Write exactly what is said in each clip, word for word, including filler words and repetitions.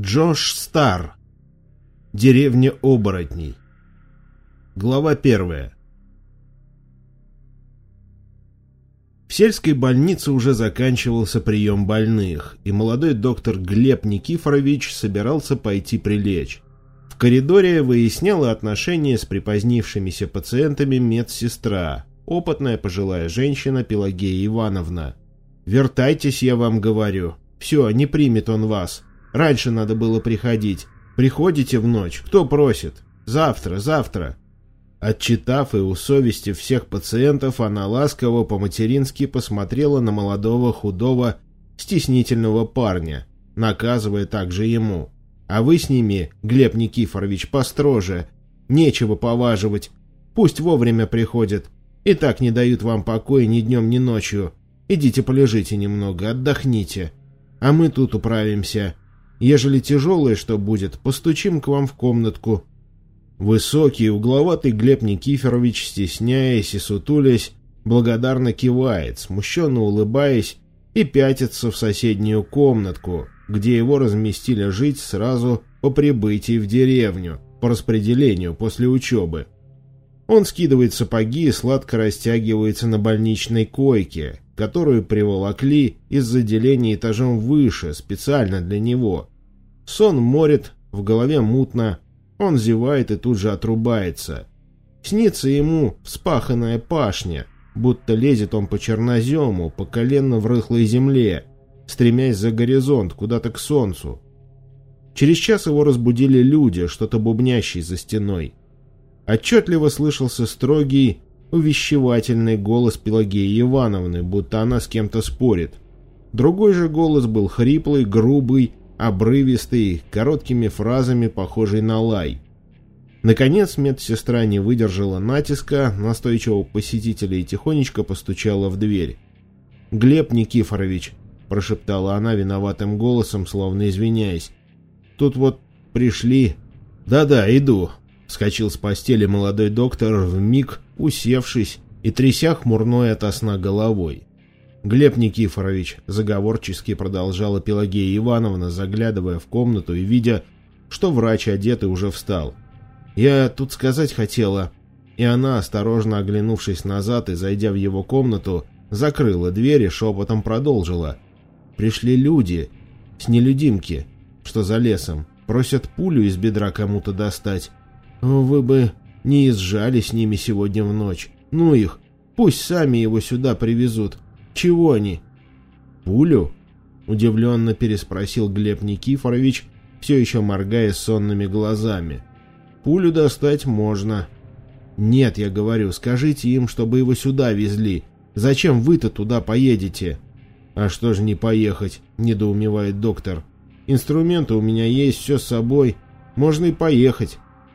Джош Стар. Деревня оборотней. Глава первая. В сельской больнице уже заканчивался прием больных, и молодой доктор Глеб Никифорович собирался пойти прилечь. В коридоре выясняла отношения с припозднившимися пациентами медсестра, опытная пожилая женщина Пелагея Ивановна. «Вертайтесь, я вам говорю. Все, не примет он вас. Раньше надо было приходить. Приходите в ночь. Кто просит? Завтра, завтра». Отчитав и усовестив всех пациентов, она ласково по-матерински посмотрела на молодого худого стеснительного парня, наказывая также ему: «А вы с ними, Глеб Никифорович, построже. Нечего поваживать. Пусть вовремя приходят. И так не дают вам покоя ни днем, ни ночью. Идите полежите немного, отдохните. А мы тут управимся. Ежели тяжелое что будет, постучим к вам в комнатку». Высокий, угловатый Глеб Никифорович, стесняясь и сутулясь, благодарно кивает, смущенно улыбаясь, и пятится в соседнюю комнатку, где его разместили жить сразу по прибытии в деревню, по распределению после учебы. Он скидывает сапоги и сладко растягивается на больничной койке, которую приволокли из отделения этажом выше, специально для него. Сон морит, в голове мутно, он зевает и тут же отрубается. Снится ему вспаханная пашня, будто лезет он по чернозему, по колено в рыхлой земле, стремясь за горизонт, куда-то к солнцу. Через час его разбудили люди, что-то бубнящие за стеной. Отчетливо слышался строгий, увещевательный голос Пелагеи Ивановны, будто она с кем-то спорит. Другой же голос был хриплый, грубый, обрывистый, короткими фразами, похожий на лай. Наконец медсестра не выдержала натиска настойчивого посетителя и тихонечко постучала в дверь. «Глеб Никифорович», — прошептала она виноватым голосом, словно извиняясь, — «тут вот пришли». «Да-да, иду», — вскочил с постели молодой доктор, вмиг усевшись и тряся хмурной ото сна головой. «Глеб Никифорович», — заговорчески продолжала Пелагея Ивановна, заглядывая в комнату и видя, что врач одет и уже встал. «Я тут сказать хотела». И она, осторожно оглянувшись назад и зайдя в его комнату, закрыла дверь и шепотом продолжила. «Пришли люди с нелюдимки, что за лесом, просят пулю из бедра кому-то достать. Вы бы не изжали с ними сегодня в ночь. Ну их, пусть сами его сюда привезут. Чего они?» «Пулю?» — удивленно переспросил Глеб Никифорович, все еще моргая сонными глазами. «Пулю достать можно». «Нет, я говорю, скажите им, чтобы его сюда везли. Зачем вы-то туда поедете?» «А что же не поехать?» — недоумевает доктор. «Инструменты у меня есть, все с собой. Можно и поехать».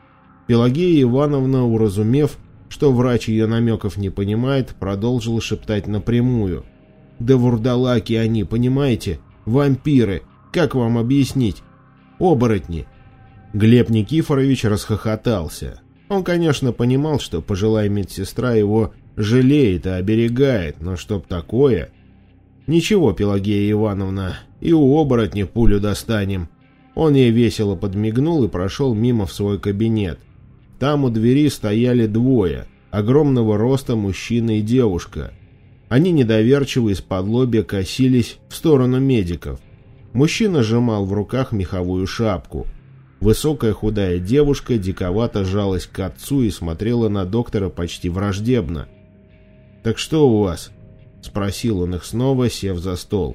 Пелагея Ивановна, уразумев, что врач ее намеков не понимает, продолжила шептать напрямую. «Да вурдалаки они, понимаете? Вампиры. Как вам объяснить? Оборотни». Глеб Никифорович расхохотался. Он, конечно, понимал, что пожилая медсестра его жалеет и оберегает, но чтоб такое... «Ничего, Пелагея Ивановна, и у оборотни пулю достанем». Он ей весело подмигнул и прошел мимо в свой кабинет. Там у двери стояли двое, огромного роста мужчина и девушка. Они недоверчиво из-под лобья косились в сторону медиков. Мужчина сжимал в руках меховую шапку. Высокая худая девушка диковато жалась к отцу и смотрела на доктора почти враждебно. «Так что у вас?» — спросил он их снова, сев за стол.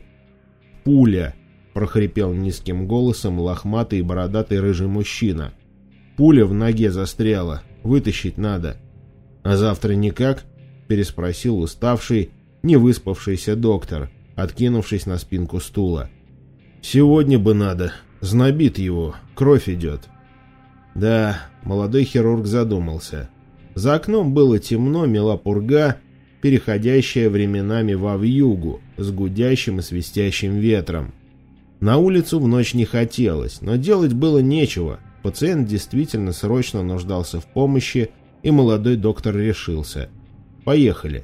«Пуля», — прохрипел низким голосом лохматый и бородатый рыжий мужчина. «Пуля в ноге застряла. Вытащить надо». «А завтра никак?» — переспросил уставший, невыспавшийся доктор, откинувшись на спинку стула. «Сегодня бы надо. Знобит его. Кровь идет». Да, молодой хирург задумался. За окном было темно, мела пурга, переходящая временами во вьюгу, с гудящим и свистящим ветром. На улицу в ночь не хотелось, но делать было нечего. Пациент действительно срочно нуждался в помощи, и молодой доктор решился. «Поехали».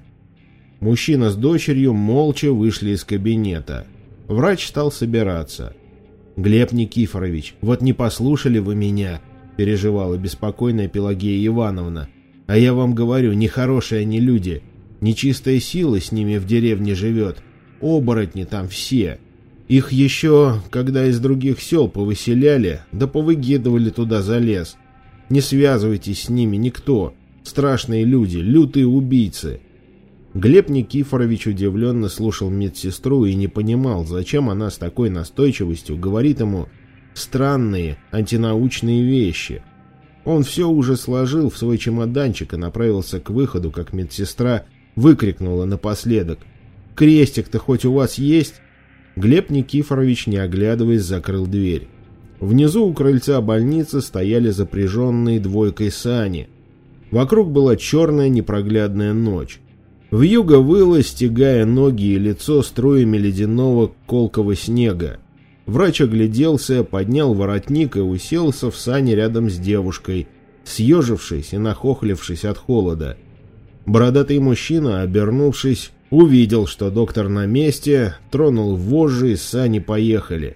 Мужчина с дочерью молча вышли из кабинета. Врач стал собираться. «Глеб Никифорович, вот не послушали вы меня», — переживала беспокойная Пелагея Ивановна. «А я вам говорю, нехорошие они люди. Нечистая сила с ними в деревне живет. Оборотни там все. Их еще, когда из других сел повыселяли, да повыгедывали туда за лес. Не связывайтесь с ними никто. Страшные люди, лютые убийцы». Глеб Никифорович удивленно слушал медсестру и не понимал, зачем она с такой настойчивостью говорит ему странные, антинаучные вещи. Он все уже сложил в свой чемоданчик и направился к выходу, как медсестра выкрикнула напоследок: «Крестик-то хоть у вас есть?» Глеб Никифорович, не оглядываясь, закрыл дверь. Внизу у крыльца больницы стояли запряженные двойкой сани. Вокруг была черная непроглядная ночь. Вьюга выла, стягая ноги и лицо струями ледяного колкого снега. Врач огляделся, поднял воротник и уселся в сани рядом с девушкой, съежившись и нахохлившись от холода. Бородатый мужчина, обернувшись, увидел, что доктор на месте, тронул вожжи и сани поехали.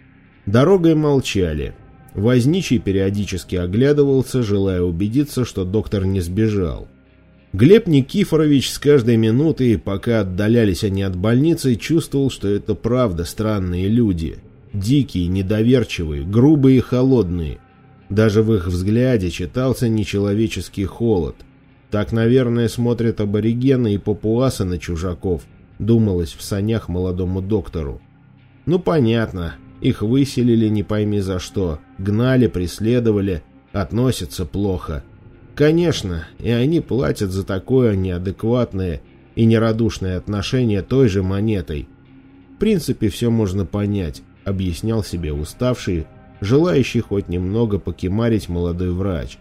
Дорогой молчали. Возничий периодически оглядывался, желая убедиться, что доктор не сбежал. Глеб Никифорович с каждой минутой, пока отдалялись они от больницы, чувствовал, что это правда странные люди. Дикие, недоверчивые, грубые и холодные. Даже в их взгляде читался нечеловеческий холод. Так, наверное, смотрят аборигены и папуасы на чужаков, думалось в санях молодому доктору. Ну, понятно, их выселили не пойми за что, гнали, преследовали, относятся плохо. Конечно, и они платят за такое неадекватное и нерадушное отношение той же монетой. В принципе, все можно понять, объяснял себе уставший, желающий хоть немного покемарить молодой врач.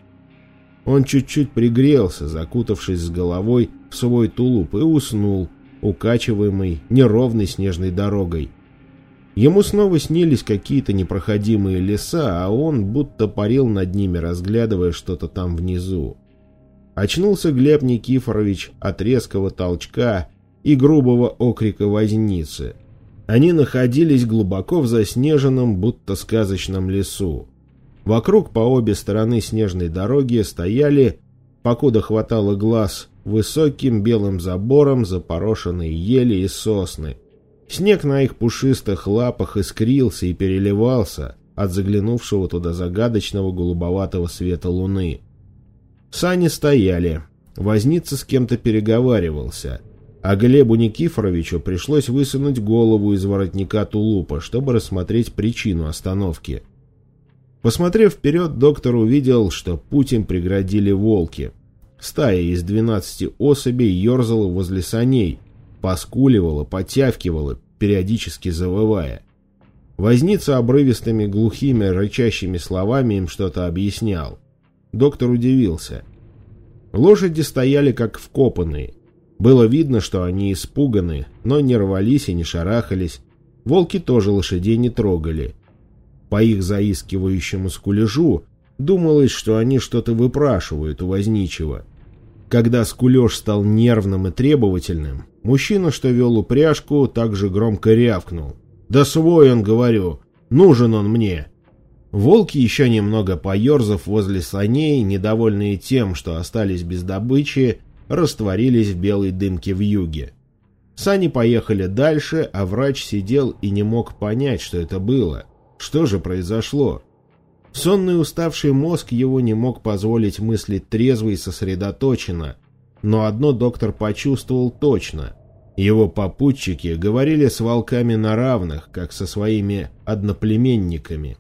Он чуть-чуть пригрелся, закутавшись с головой в свой тулуп, и уснул, укачиваемый неровной снежной дорогой. Ему снова снились какие-то непроходимые леса, а он будто парил над ними, разглядывая что-то там внизу. Очнулся Глеб Никифорович от резкого толчка и грубого окрика возницы. Они находились глубоко в заснеженном, будто сказочном лесу. Вокруг по обе стороны снежной дороги стояли, покуда хватало глаз, высоким белым забором запорошенные ели и сосны. Снег на их пушистых лапах искрился и переливался от заглянувшего туда загадочного голубоватого света луны. Сани стояли, возница с кем-то переговаривался, а Глебу Никифоровичу пришлось высунуть голову из воротника тулупа, чтобы рассмотреть причину остановки. Посмотрев вперед, доктор увидел, что путь им преградили волки. Стая из двенадцати особей ерзала возле саней, поскуливала, потявкивала, периодически завывая. Возница обрывистыми, глухими, рычащими словами им что-то объяснял. Доктор удивился. Лошади стояли как вкопанные. Было видно, что они испуганы, но не рвались и не шарахались. Волки тоже лошадей не трогали. По их заискивающему скулежу думалось, что они что-то выпрашивают у возничего. Когда скулеж стал нервным и требовательным, мужчина, что вел упряжку, также громко рявкнул: «Да свой он, говорю, нужен он мне!» Волки, еще немного поерзав возле саней, недовольные тем, что остались без добычи, растворились в белой дымке вьюги. Сани поехали дальше, а врач сидел и не мог понять, что это было. Что же произошло? Сонный уставший мозг его не мог позволить мыслить трезво и сосредоточенно. Но одно доктор почувствовал точно. Его попутчики говорили с волками на равных, как со своими одноплеменниками.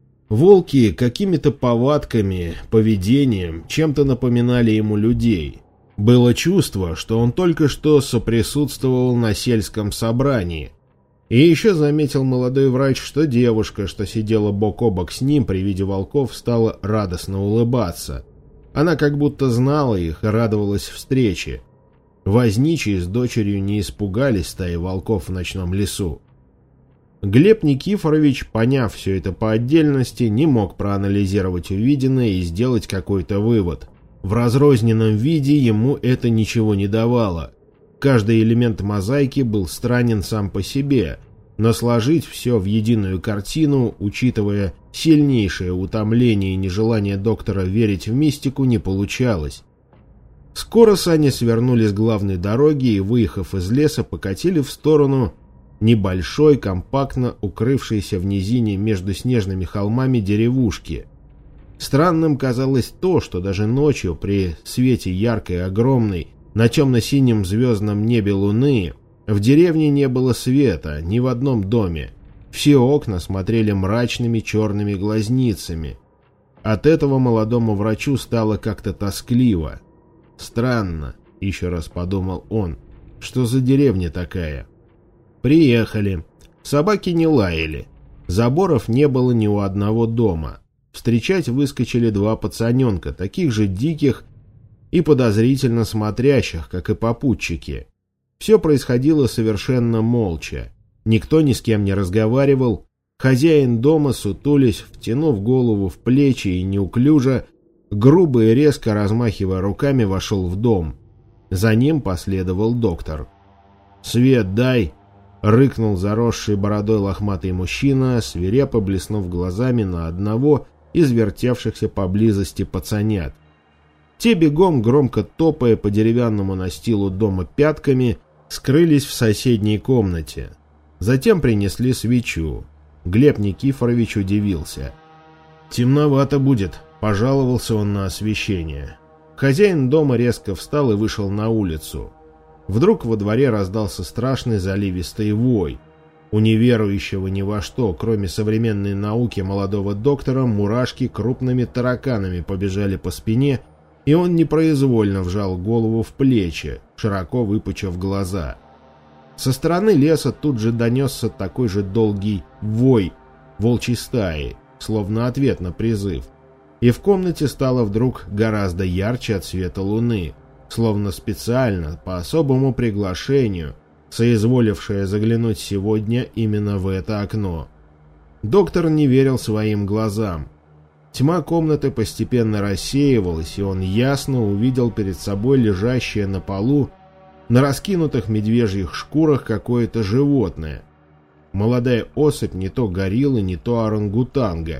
Волки какими-то повадками, поведением, чем-то напоминали ему людей. Было чувство, что он только что соприсутствовал на сельском собрании. И еще заметил молодой врач, что девушка, что сидела бок о бок с ним при виде волков, стала радостно улыбаться. Она как будто знала их и радовалась встрече. Возничий с дочерью не испугались стаи волков в ночном лесу. Глеб Никифорович, поняв все это по отдельности, не мог проанализировать увиденное и сделать какой-то вывод. В разрозненном виде ему это ничего не давало. Каждый элемент мозаики был странен сам по себе, Но сложить все в единую картину, учитывая сильнейшее утомление и нежелание доктора верить в мистику, не получалось. Скоро сани свернули с главной дороги и, выехав из леса, покатили в сторону небольшой, компактно укрывшейся в низине между снежными холмами деревушки. Странным казалось то, что даже ночью при свете яркой, огромной, на темно-синем звездном небе луны в деревне не было света ни в одном доме. Все окна смотрели мрачными черными глазницами. От этого молодому врачу стало как-то тоскливо. «Странно», — еще раз подумал он, — «что за деревня такая?» Приехали. Собаки не лаяли. Заборов не было ни у одного дома. Встречать выскочили два пацаненка, таких же диких и подозрительно смотрящих, как и попутчики. Все происходило совершенно молча. Никто ни с кем не разговаривал. Хозяин дома, сутулясь, втянув голову в плечи и неуклюже, грубо и резко размахивая руками, вошел в дом. За ним последовал доктор. «Свет дай!» — рыкнул заросший бородой лохматый мужчина, свирепо блеснув глазами на одного из вертевшихся поблизости пацанят. Те бегом, громко топая по деревянному настилу дома пятками, скрылись в соседней комнате. Затем принесли свечу. Глеб Никифорович удивился. «Темновато будет», — пожаловался он на освещение. Хозяин дома резко встал и вышел на улицу. Вдруг во дворе раздался страшный заливистый вой. У неверующего ни во что, кроме современной науки молодого доктора, мурашки крупными тараканами побежали по спине, и он непроизвольно вжал голову в плечи, широко выпучив глаза. Со стороны леса тут же донесся такой же долгий вой волчьей стаи, словно ответ на призыв. И в комнате стало вдруг гораздо ярче от света луны, словно специально, по особому приглашению, соизволившая заглянуть сегодня именно в это окно. Доктор не верил своим глазам. Тьма комнаты постепенно рассеивалась, и он ясно увидел перед собой лежащее на полу на раскинутых медвежьих шкурах какое-то животное. Молодая особь не то гориллы, не то орангутанга.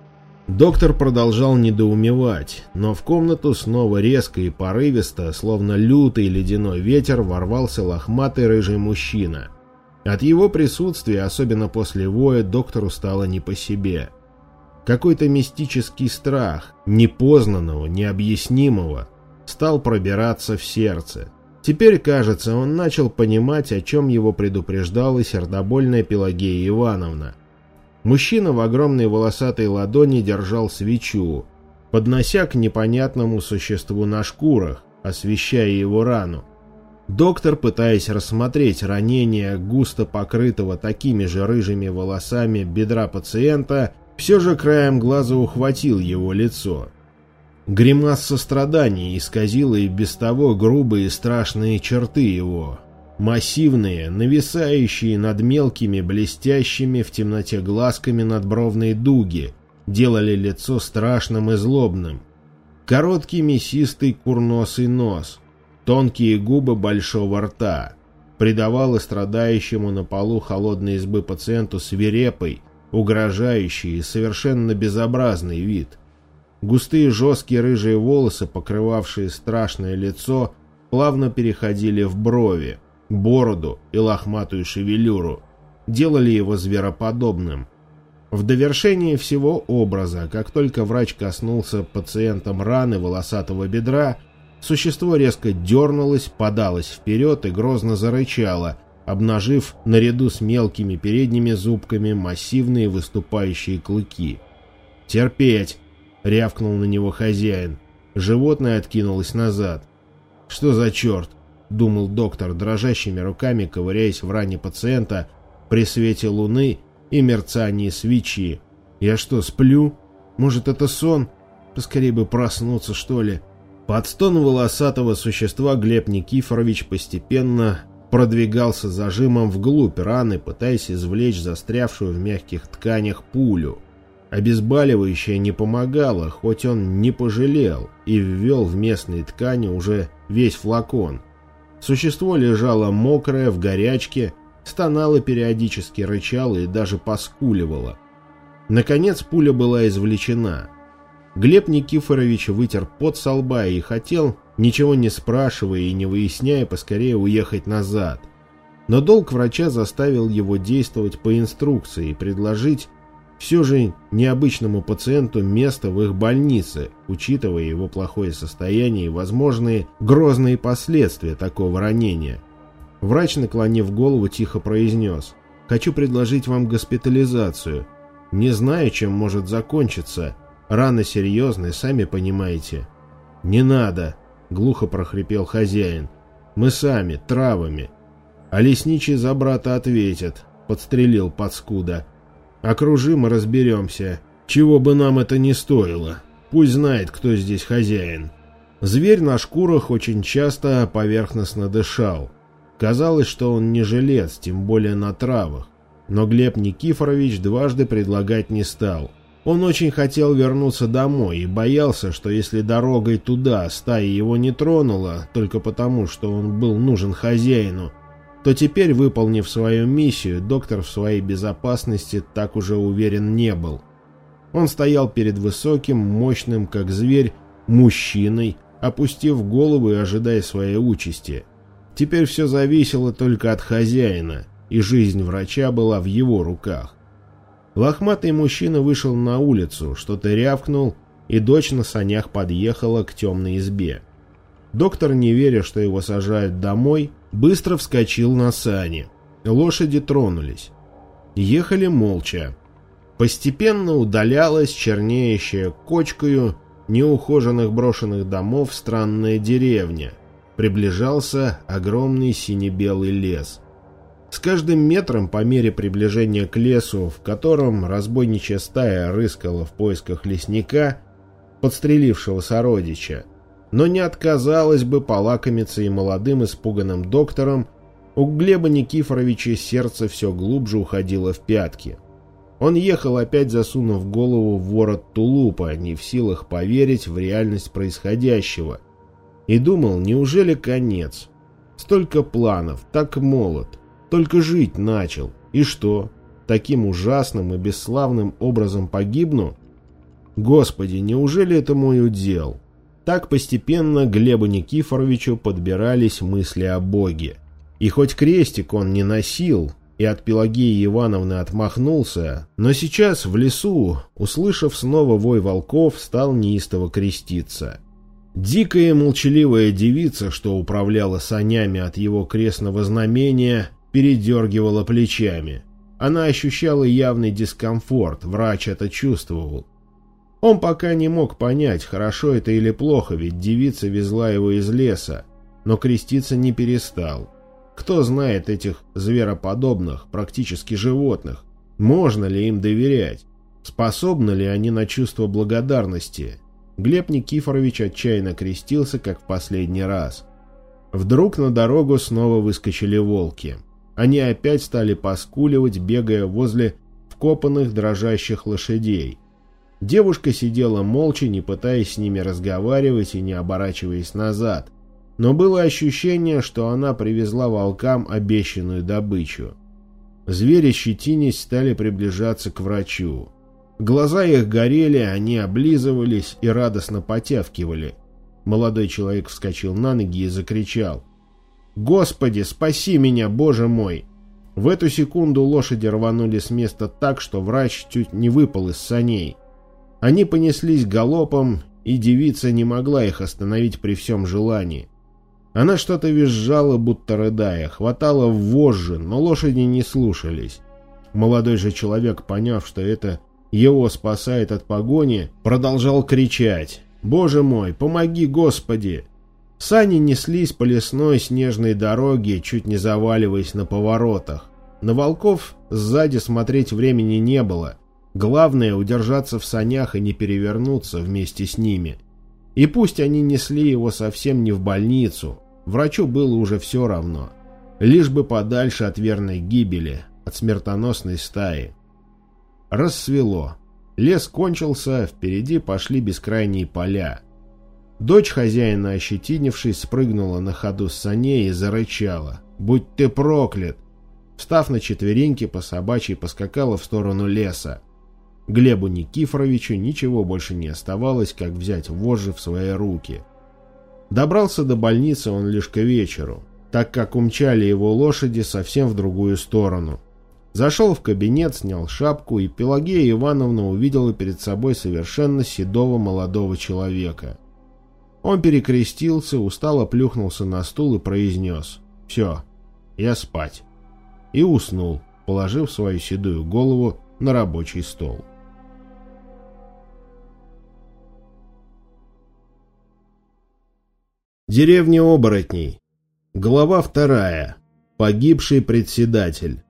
Доктор продолжал недоумевать, но в комнату снова резко и порывисто, словно лютый ледяной ветер, ворвался лохматый рыжий мужчина. От его присутствия, особенно после воя, доктору стало не по себе. Какой-то мистический страх, непознанного, необъяснимого, стал пробираться в сердце. Теперь, кажется, он начал понимать, о чем его предупреждала сердобольная Пелагея Ивановна. Мужчина в огромной волосатой ладони держал свечу, поднося к непонятному существу на шкурах, освещая его рану. Доктор, пытаясь рассмотреть ранение густо покрытого такими же рыжими волосами бедра пациента, все же краем глаза ухватил его лицо. Гримаса сострадания исказила и без того грубые и страшные черты его. Массивные, нависающие над мелкими, блестящими в темноте глазками надбровные дуги, делали лицо страшным и злобным. Короткий мясистый курносый нос, тонкие губы большого рта придавало страдающему на полу холодной избы пациенту свирепый, угрожающий и совершенно безобразный вид. Густые жесткие рыжие волосы, покрывавшие страшное лицо, плавно переходили в брови, бороду и лохматую шевелюру, делали его звероподобным. В довершение всего образа, как только врач коснулся пациентом раны волосатого бедра, существо резко дернулось, подалось вперед и грозно зарычало, обнажив наряду с мелкими передними зубками массивные выступающие клыки. «Терпеть!» — рявкнул на него хозяин. Животное откинулось назад. «Что за черт?» — думал доктор, дрожащими руками ковыряясь в ране пациента при свете луны и мерцании свечи. «Я что, сплю? Может, это сон? Поскорее бы проснуться, что ли?» Под стон волосатого существа Глеб Никифорович постепенно продвигался зажимом вглубь раны, пытаясь извлечь застрявшую в мягких тканях пулю. Обезболивающее не помогало, хоть он не пожалел, и ввел в местные ткани уже весь флакон. Существо лежало мокрое, в горячке, Стонала периодически, рычала и даже поскуливала. Наконец пуля была извлечена. Глеб Никифорович вытер пот со лба и хотел, ничего не спрашивая и не выясняя, поскорее уехать назад. Но долг врача заставил его действовать по инструкции и предложить все же необычному пациенту место в их больнице, учитывая его плохое состояние и возможные грозные последствия такого ранения. Врач, наклонив голову, тихо произнес: «Хочу предложить вам госпитализацию. Не знаю, чем может закончиться. Рана серьезная, сами понимаете». «Не надо», — глухо прохрипел хозяин. «Мы сами, травами». «А лесничий за брата ответит», — подстрелил паскуда. «Окружим и разберемся. Чего бы нам это ни стоило. Пусть знает, кто здесь хозяин». Зверь на шкурах очень часто поверхностно дышал. Казалось, что он не жилец, тем более на травах. Но Глеб Никифорович дважды предлагать не стал. Он очень хотел вернуться домой и боялся, что если дорогой туда стая его не тронула, только потому, что он был нужен хозяину, то теперь, выполнив свою миссию, доктор в своей безопасности так уже уверен не был. Он стоял перед высоким, мощным, как зверь, мужчиной, опустив голову и ожидая своей участи. Теперь все зависело только от хозяина, и жизнь врача была в его руках. Лохматый мужчина вышел на улицу, что-то рявкнул, и дочь на санях подъехала к темной избе. Доктор, не веря, что его сажают домой, быстро вскочил на сани. Лошади тронулись. Ехали молча. Постепенно удалялась чернеющая кочкою неухоженных брошенных домов странная деревня. Приближался огромный сине-белый лес. С каждым метром, по мере приближения к лесу, в котором разбойничья стая рыскала в поисках лесника, подстрелившего сородича, но не отказалась бы полакомиться и молодым испуганным доктором, у Глеба Никифоровича сердце все глубже уходило в пятки. Он ехал, опять засунув голову в ворот тулупа, не в силах поверить в реальность происходящего, и думал, неужели конец? Столько планов, так молод, только жить начал, и что, таким ужасным и бесславным образом погибну? Господи, неужели это мой удел? Так постепенно к Глебу Никифоровичу подбирались мысли о Боге. И хоть крестик он не носил, и от Пелагеи Ивановны отмахнулся, но сейчас в лесу, услышав снова вой волков, стал неистово креститься. Дикая молчаливая девица, что управляла санями от его крестного знамения, передергивала плечами. Она ощущала явный дискомфорт, врач это чувствовал. Он пока не мог понять, хорошо это или плохо, ведь девица везла его из леса, но креститься не перестал. Кто знает этих звероподобных, практически животных? Можно ли им доверять? Способны ли они на чувство благодарности? Глеб Никифорович отчаянно крестился, как в последний раз. Вдруг на дорогу снова выскочили волки. Они опять стали поскуливать, бегая возле вкопанных дрожащих лошадей. Девушка сидела молча, не пытаясь с ними разговаривать и не оборачиваясь назад. Но было ощущение, что она привезла волкам обещанную добычу. Звери, щетинясь, стали приближаться к врачу. Глаза их горели, они облизывались и радостно потявкивали. Молодой человек вскочил на ноги и закричал: «Господи, спаси меня, Боже мой!» В эту секунду лошади рванули с места так, что врач чуть не выпал из саней. Они понеслись галопом, и девица не могла их остановить при всем желании. Она что-то визжала, будто рыдая, хватала в вожжи, но лошади не слушались. Молодой же человек, поняв, что это его спасает от погони, продолжал кричать: «Боже мой, помоги, Господи!» Сани неслись по лесной снежной дороге, чуть не заваливаясь на поворотах. На волков сзади смотреть времени не было. Главное — удержаться в санях и не перевернуться вместе с ними. И пусть они несли его совсем не в больницу, врачу было уже все равно. Лишь бы подальше от верной гибели, от смертоносной стаи. Рассвело. Лес кончился, впереди пошли бескрайние поля. Дочь хозяина, ощетинившись, спрыгнула на ходу с саней и зарычала: «Будь ты проклят!» Встав на четвереньки, по собачьей поскакала в сторону леса. Глебу Никифоровичу ничего больше не оставалось, как взять вожжи в свои руки. Добрался до больницы он лишь к вечеру, так как умчали его лошади совсем в другую сторону. Зашел в кабинет, снял шапку, и Пелагея Ивановна увидела перед собой совершенно седого молодого человека. Он перекрестился, устало плюхнулся на стул и произнес: «Все, я спать». И уснул, положив свою седую голову на рабочий стол. Деревня оборотней. Глава вторая. Погибший председатель.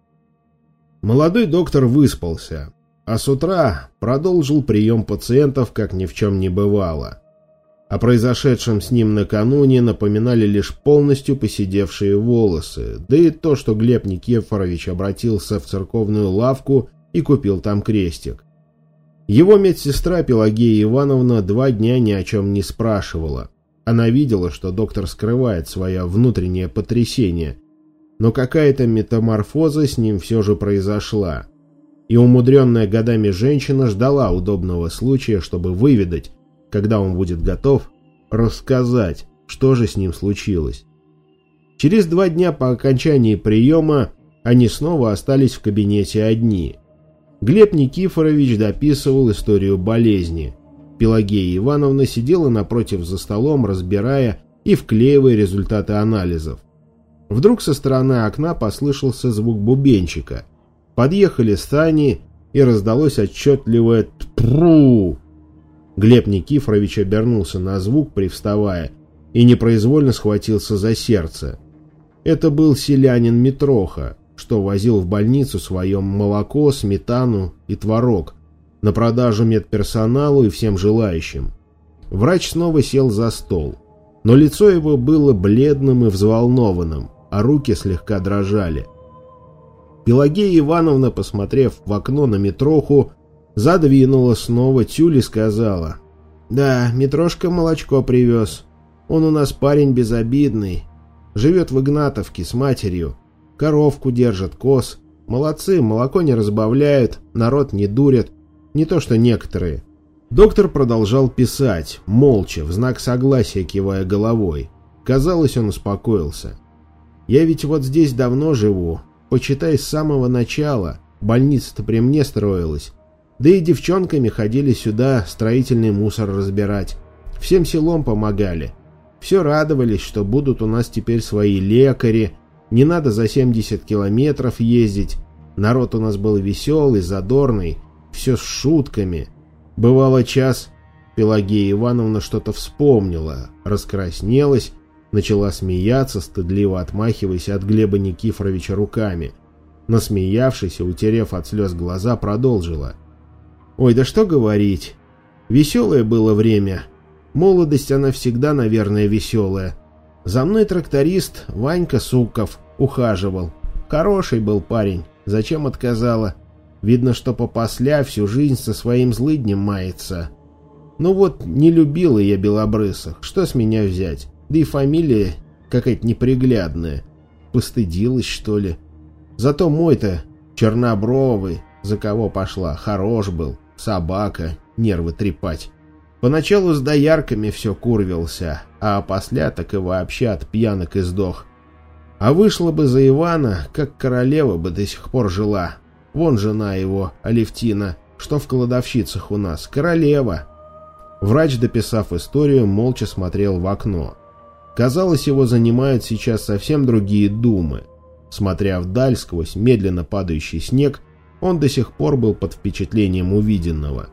Молодой доктор выспался, а с утра продолжил прием пациентов, как ни в чем не бывало. О произошедшем с ним накануне напоминали лишь полностью поседевшие волосы, да и то, что Глеб Никифорович обратился в церковную лавку и купил там крестик. Его медсестра Пелагея Ивановна два дня ни о чем не спрашивала. Она видела, что доктор скрывает свое внутреннее потрясение, но какая-то метаморфоза с ним все же произошла. И умудренная годами женщина ждала удобного случая, чтобы выведать, когда он будет готов, рассказать, что же с ним случилось. Через два дня по окончании приема они снова остались в кабинете одни. Глеб Никифорович дописывал историю болезни. Пелагея Ивановна сидела напротив за столом, разбирая и вклеивая результаты анализов. Вдруг со стороны окна послышался звук бубенчика. Подъехали сани, и раздалось отчетливое «тпру». Глеб Никифорович обернулся на звук, привставая, и непроизвольно схватился за сердце. Это был селянин Митроха, что возил в больницу свое молоко, сметану и творог на продажу медперсоналу и всем желающим. Врач снова сел за стол, но лицо его было бледным и взволнованным, а руки слегка дрожали. Пелагея Ивановна, посмотрев в окно на Митроху, задвинула снова тюль и сказала: «Да, Митрошка молочко привез. Он у нас парень безобидный. Живет в Игнатовке с матерью. Коровку держит, коз. Молодцы, молоко не разбавляют, народ не дурят. Не то что некоторые». Доктор продолжал писать, молча, в знак согласия кивая головой. Казалось, он успокоился. «Я ведь вот здесь давно живу. Почитай, с самого начала. Больница-то при мне строилась. Да и девчонками ходили сюда строительный мусор разбирать. Всем селом помогали. Все радовались, что будут у нас теперь свои лекари. Не надо за семьдесят километров ездить. Народ у нас был веселый, задорный. Все с шутками. Бывало час...» Пелагея Ивановна что-то вспомнила, раскраснелась, начала смеяться, стыдливо отмахиваясь от Глеба Никифоровича руками. Насмеявшись и утерев от слез глаза, продолжила: «Ой, да что говорить. Веселое было время. Молодость она всегда, наверное, веселая. За мной тракторист Ванька Суков ухаживал. Хороший был парень. Зачем отказала? Видно, что попосля всю жизнь со своим злыднем мается. Ну вот, не любила я белобрысых. Что с меня взять? Да и фамилия какая-то неприглядная. Постыдилась, что ли? Зато мой-то чернобровый, за кого пошла, хорош был. Собака, нервы трепать. Поначалу с доярками все курвился, а опосля так и вообще от пьянок издох. А вышла бы за Ивана, как королева бы до сих пор жила. Вон жена его, Алевтина, что в кладовщицах у нас, королева». Врач, дописав историю, молча смотрел в окно. Казалось, его занимают сейчас совсем другие думы. Смотря вдаль сквозь медленно падающий снег, он до сих пор был под впечатлением увиденного.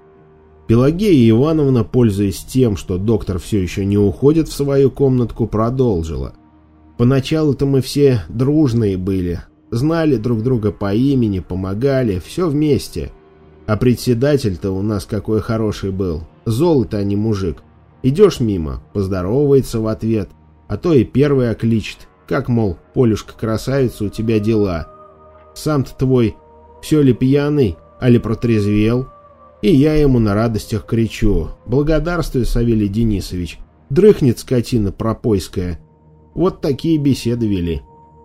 Пелагея Ивановна, пользуясь тем, что доктор все еще не уходит в свою комнатку, продолжила: «Поначалу-то мы все дружные были, знали друг друга по имени, помогали, все вместе. А председатель-то у нас какой хороший был, золото, а не мужик. Идешь мимо, поздоровается в ответ, а то и первый окличет, как, мол, Полюшка красавица, у тебя дела. Сам-то твой все ли пьяный, а ли протрезвел?» И я ему на радостях кричу: «Благодарствуй, Савелий Денисович, дрыхнет скотина пропойская». Вот такие беседы вели.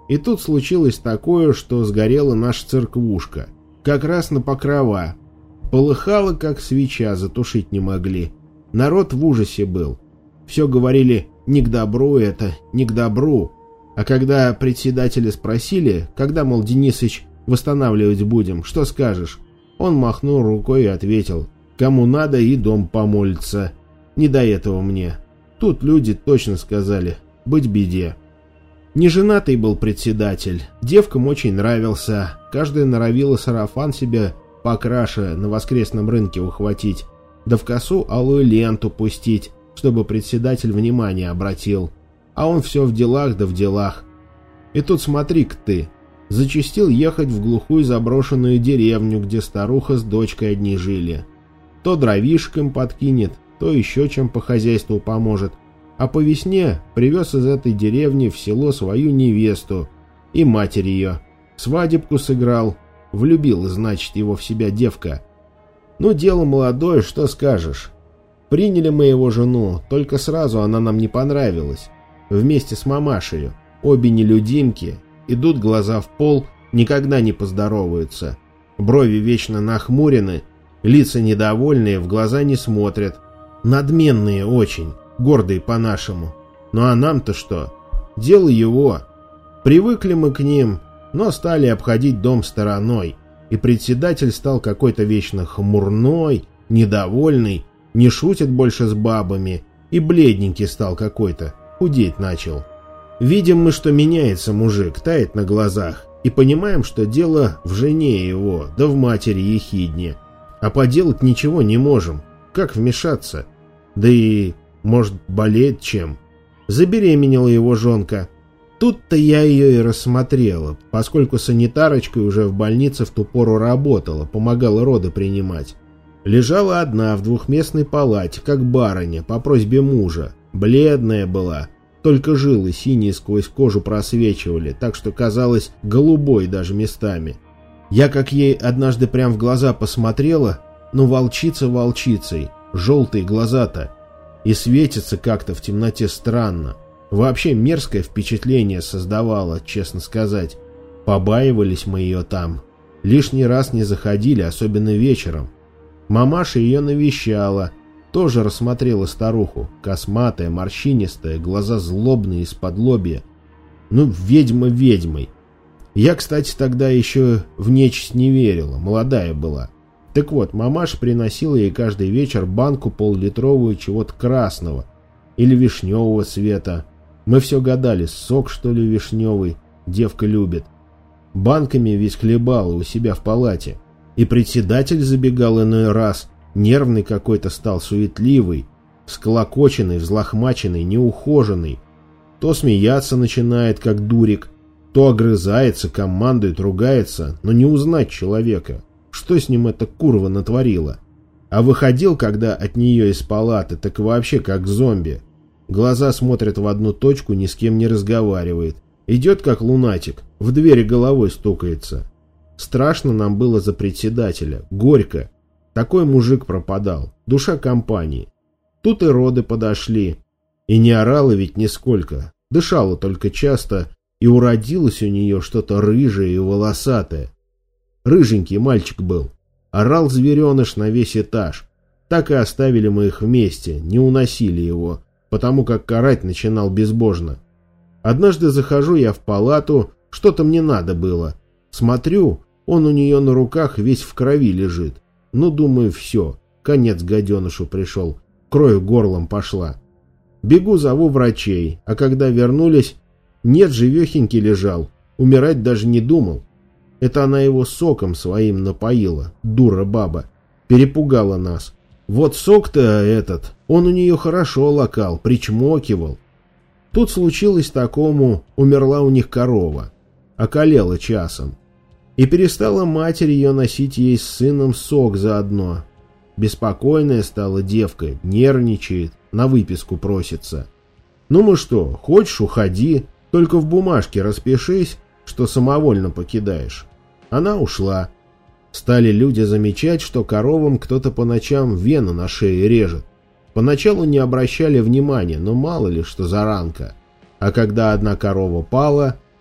И тут случилось такое, что сгорела наша церквушка. Как раз на Покрова. Полыхало, как свеча, затушить не могли. Народ в ужасе был. Все говорили: не к добру это, не к добру. А когда председателя спросили, когда, мол, Денисыч, восстанавливать будем, что скажешь? Он махнул рукой и ответил: кому надо, и дом помолится. Не до этого мне. Тут люди точно сказали: быть беде. Неженатый был председатель. Девкам очень нравился. Каждая норовила сарафан себе покраше на воскресном рынке ухватить, да в косу алую ленту пустить, чтобы председатель внимание обратил. А он все в делах да в делах. И тут смотри-ка ты, зачастил ехать в глухую заброшенную деревню, где старуха с дочкой одни жили. То дровишком подкинет, то еще чем по хозяйству поможет. А по весне привез из этой деревни в село свою невесту и матерь ее. Свадебку сыграл, влюбила, значит, его в себя девка. Ну, дело молодое, что скажешь. Приняли мы его жену, только сразу она нам не понравилась. Вместе с мамашею, обе нелюдимки, идут глаза в пол, никогда не поздороваются. Брови вечно нахмурены, лица недовольные, в глаза не смотрят. Надменные очень, гордые по-нашему. Ну а нам-то что? Дело его. Привыкли мы к ним, но стали обходить дом стороной. И председатель стал какой-то вечно хмурной, недовольный, не шутит больше с бабами, и бледненький стал какой-то, худеть начал. Видим мы, что меняется мужик, тает на глазах, и понимаем, что дело в жене его, да в матери ехидне. А поделать ничего не можем. Как вмешаться? Да и, может, болеет чем? Забеременела его жонка. Тут-то я ее и рассмотрела, поскольку санитарочкой уже в больнице в ту пору работала, помогала роды принимать. Лежала одна в двухместной палате, как барыня, по просьбе мужа. Бледная была, только жилы синие сквозь кожу просвечивали, так что казалось голубой даже местами. Я как ей однажды прям в глаза посмотрела, ну волчица волчицей, желтые глаза-то, и светится как-то в темноте странно. Вообще мерзкое впечатление создавало, честно сказать. Побаивались мы ее там. Лишний раз не заходили, особенно вечером. Мамаша ее навещала, тоже рассмотрела старуху, косматая, морщинистая, глаза злобные из-под лобья. Ну, ведьма ведьмой. Я, кстати, тогда еще в нечисть не верила, молодая была. Так вот, мамаша приносила ей каждый вечер банку поллитровую чего-то красного или вишневого цвета. Мы все гадали, сок, что ли, вишневый, девка любит. Банками весь хлебала у себя в палате. И председатель забегал иной раз, нервный какой-то стал, суетливый, всклокоченный, взлохмаченный, неухоженный. То смеяться начинает, как дурик, то огрызается, командует, ругается, но не узнать человека. Что с ним эта курва натворила? А выходил, когда от нее из палаты, так вообще как зомби. Глаза смотрят в одну точку, ни с кем не разговаривает. Идет как лунатик, в двери головой стукается. Страшно нам было за председателя, горько. Такой мужик пропадал, душа компании. Тут и роды подошли. И не орала ведь нисколько, дышала только часто, и уродилось у нее что-то рыжее и волосатое. Рыженький мальчик был. Орал звереныш на весь этаж. Так и оставили мы их вместе, не уносили его, потому как карать начинал безбожно. Однажды захожу я в палату, что-то мне надо было. Смотрю, он у нее на руках весь в крови лежит. Ну, думаю, все, конец гаденышу пришел, кровь горлом пошла. Бегу, зову врачей, а когда вернулись, нет, живехенький лежал, умирать даже не думал. Это она его соком своим напоила, дура баба, перепугала нас. Вот сок-то этот, он у нее хорошо лакал, причмокивал. Тут случилось такому, умерла у них корова, околела часом. И перестала матерь ее носить ей с сыном сок заодно. Беспокойная стала девка, нервничает, на выписку просится. Ну мы что, хочешь, уходи, только в бумажке распишись, что самовольно покидаешь. Она ушла. Стали люди замечать, что коровам кто-то по ночам вену на шее режет. Поначалу не обращали внимания, но мало ли что за ранка. А когда одна корова пала,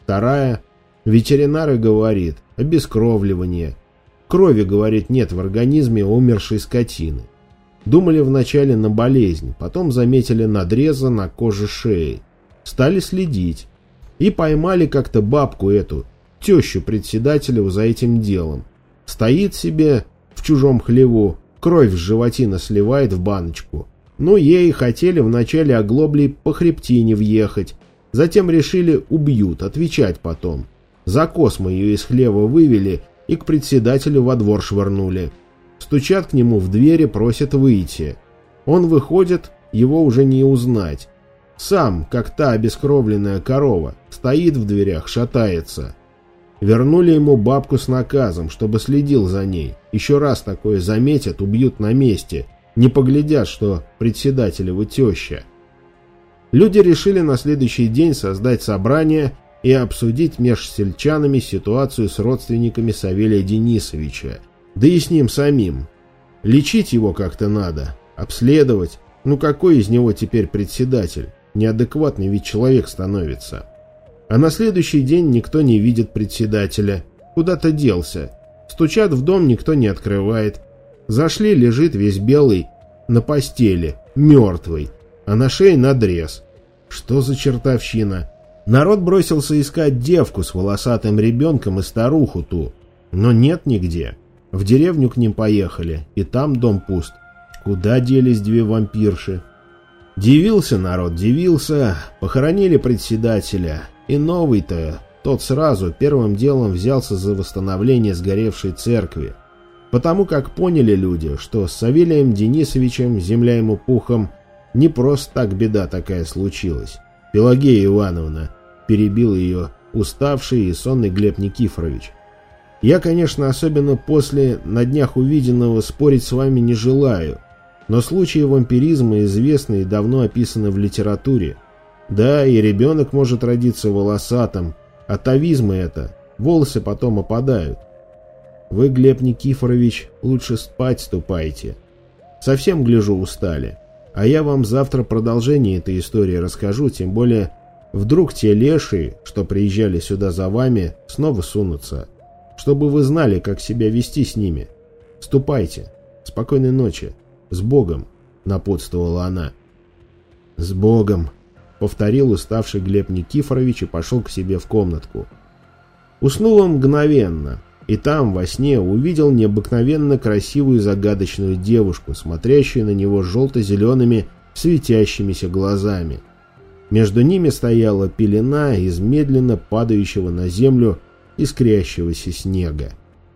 Вторая. Ветеринар и говорит: обескровливание. Крови, говорит, нет в организме умершей скотины. Думали вначале на болезнь, потом заметили надрезы на коже шеи. Стали следить. И поймали как-то бабку эту, тещу председателя, за этим делом. Стоит себе в чужом хлеву, кровь с животина сливает в баночку. Ну, ей хотели вначале оглоблей по хребтине въехать, затем решили убьют, отвечать потом. За космо ее из хлева вывели и к председателю во двор швырнули. Стучат к нему в двери, просят выйти. Он выходит, его уже не узнать. Сам, как та обескровленная корова, стоит в дверях, шатается. Вернули ему бабку с наказом, чтобы следил за ней. Еще раз такое заметят, убьют на месте. Не поглядят, что председателева теща. Люди решили на следующий день создать собрание и обсудить меж сельчанами ситуацию с родственниками Савелия Денисовича. Да и с ним самим. Лечить его как-то надо, обследовать. Ну какой из него теперь председатель? Неадекватный ведь человек становится. А на следующий день никто не видит председателя. Куда-то делся. Стучат в дом, никто не открывает. Зашли, лежит весь белый на постели, мертвый, а на шее надрез. Что за чертовщина? Народ бросился искать девку с волосатым ребенком и старуху ту. Но нет нигде. В деревню к ним поехали, и там дом пуст. Куда делись две вампирши? Дивился народ, дивился. Похоронили председателя. И новый-то, тот сразу первым делом взялся за восстановление сгоревшей церкви. Потому как поняли люди, что с Савелием Денисовичем, земля ему пухом, не просто так беда такая случилась. Пелагея Ивановна, перебил ее уставший и сонный Глеб Никифорович. Я, конечно, особенно после на днях увиденного спорить с вами не желаю, но случаи вампиризма известны и давно описаны в литературе. Да, и ребенок может родиться волосатым, атовизмы это, волосы потом опадают. Вы, Глеб Никифорович, лучше спать ступайте. Совсем, гляжу, устали. А я вам завтра продолжение этой истории расскажу, тем более вдруг те лешие, что приезжали сюда за вами, снова сунутся. Чтобы вы знали, как себя вести с ними. Ступайте. Спокойной ночи. С Богом, напутствовала она. С Богом, повторил уставший Глеб Никифорович и пошел к себе в комнатку. Уснул он мгновенно. И там, во сне, увидел необыкновенно красивую загадочную девушку, смотрящую на него желто-зелеными светящимися глазами. Между ними стояла пелена из медленно падающего на землю искрящегося снега.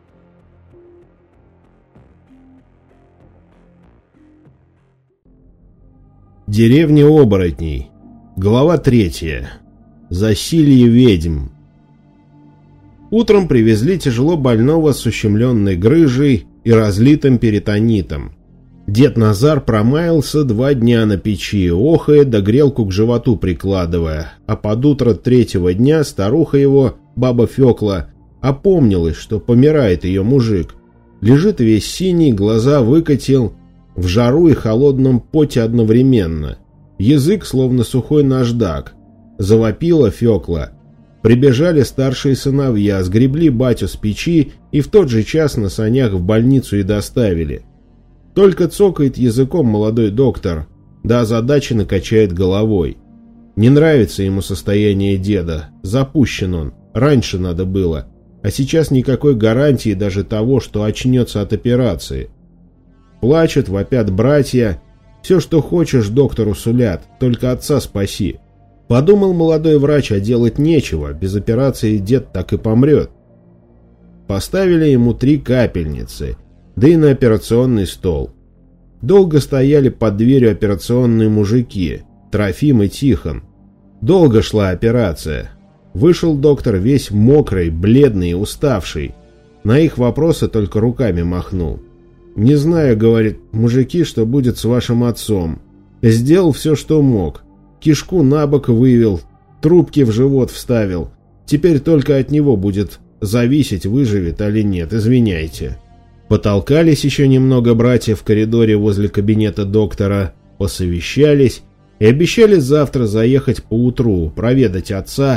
Деревня оборотней. Глава третья. Засилье ведьм. Утром привезли тяжело больного с ущемленной грыжей и разлитым перитонитом. Дед Назар промаялся два дня на печи, охая да грелку к животу прикладывая, а под утро третьего дня старуха его, баба Фёкла, опомнилась, что помирает ее мужик. Лежит весь синий, глаза выкатил, в жару и холодном поте одновременно. Язык словно сухой наждак. Завопила Фёкла. Прибежали старшие сыновья, сгребли батю с печи и в тот же час на санях в больницу и доставили. Только цокает языком молодой доктор, да озадаченно качает головой. Не нравится ему состояние деда, запущен он, раньше надо было, а сейчас никакой гарантии даже того, что очнется от операции. Плачут, вопят братья, все, что хочешь, доктору сулят, только отца спаси. Подумал молодой врач, а делать нечего, без операции дед так и помрет. Поставили ему три капельницы, да и на операционный стол. Долго стояли под дверью операционные мужики, Трофим и Тихон. Долго шла операция. Вышел доктор весь мокрый, бледный и уставший. На их вопросы только руками махнул. «Не знаю, — говорит, — мужики, что будет с вашим отцом. Сделал все, что мог. Кишку на бок вывел, трубки в живот вставил. Теперь только от него будет зависеть, выживет или нет, извиняйте». Потолкались еще немного братья в коридоре возле кабинета доктора, посовещались и обещали завтра заехать поутру, проведать отца,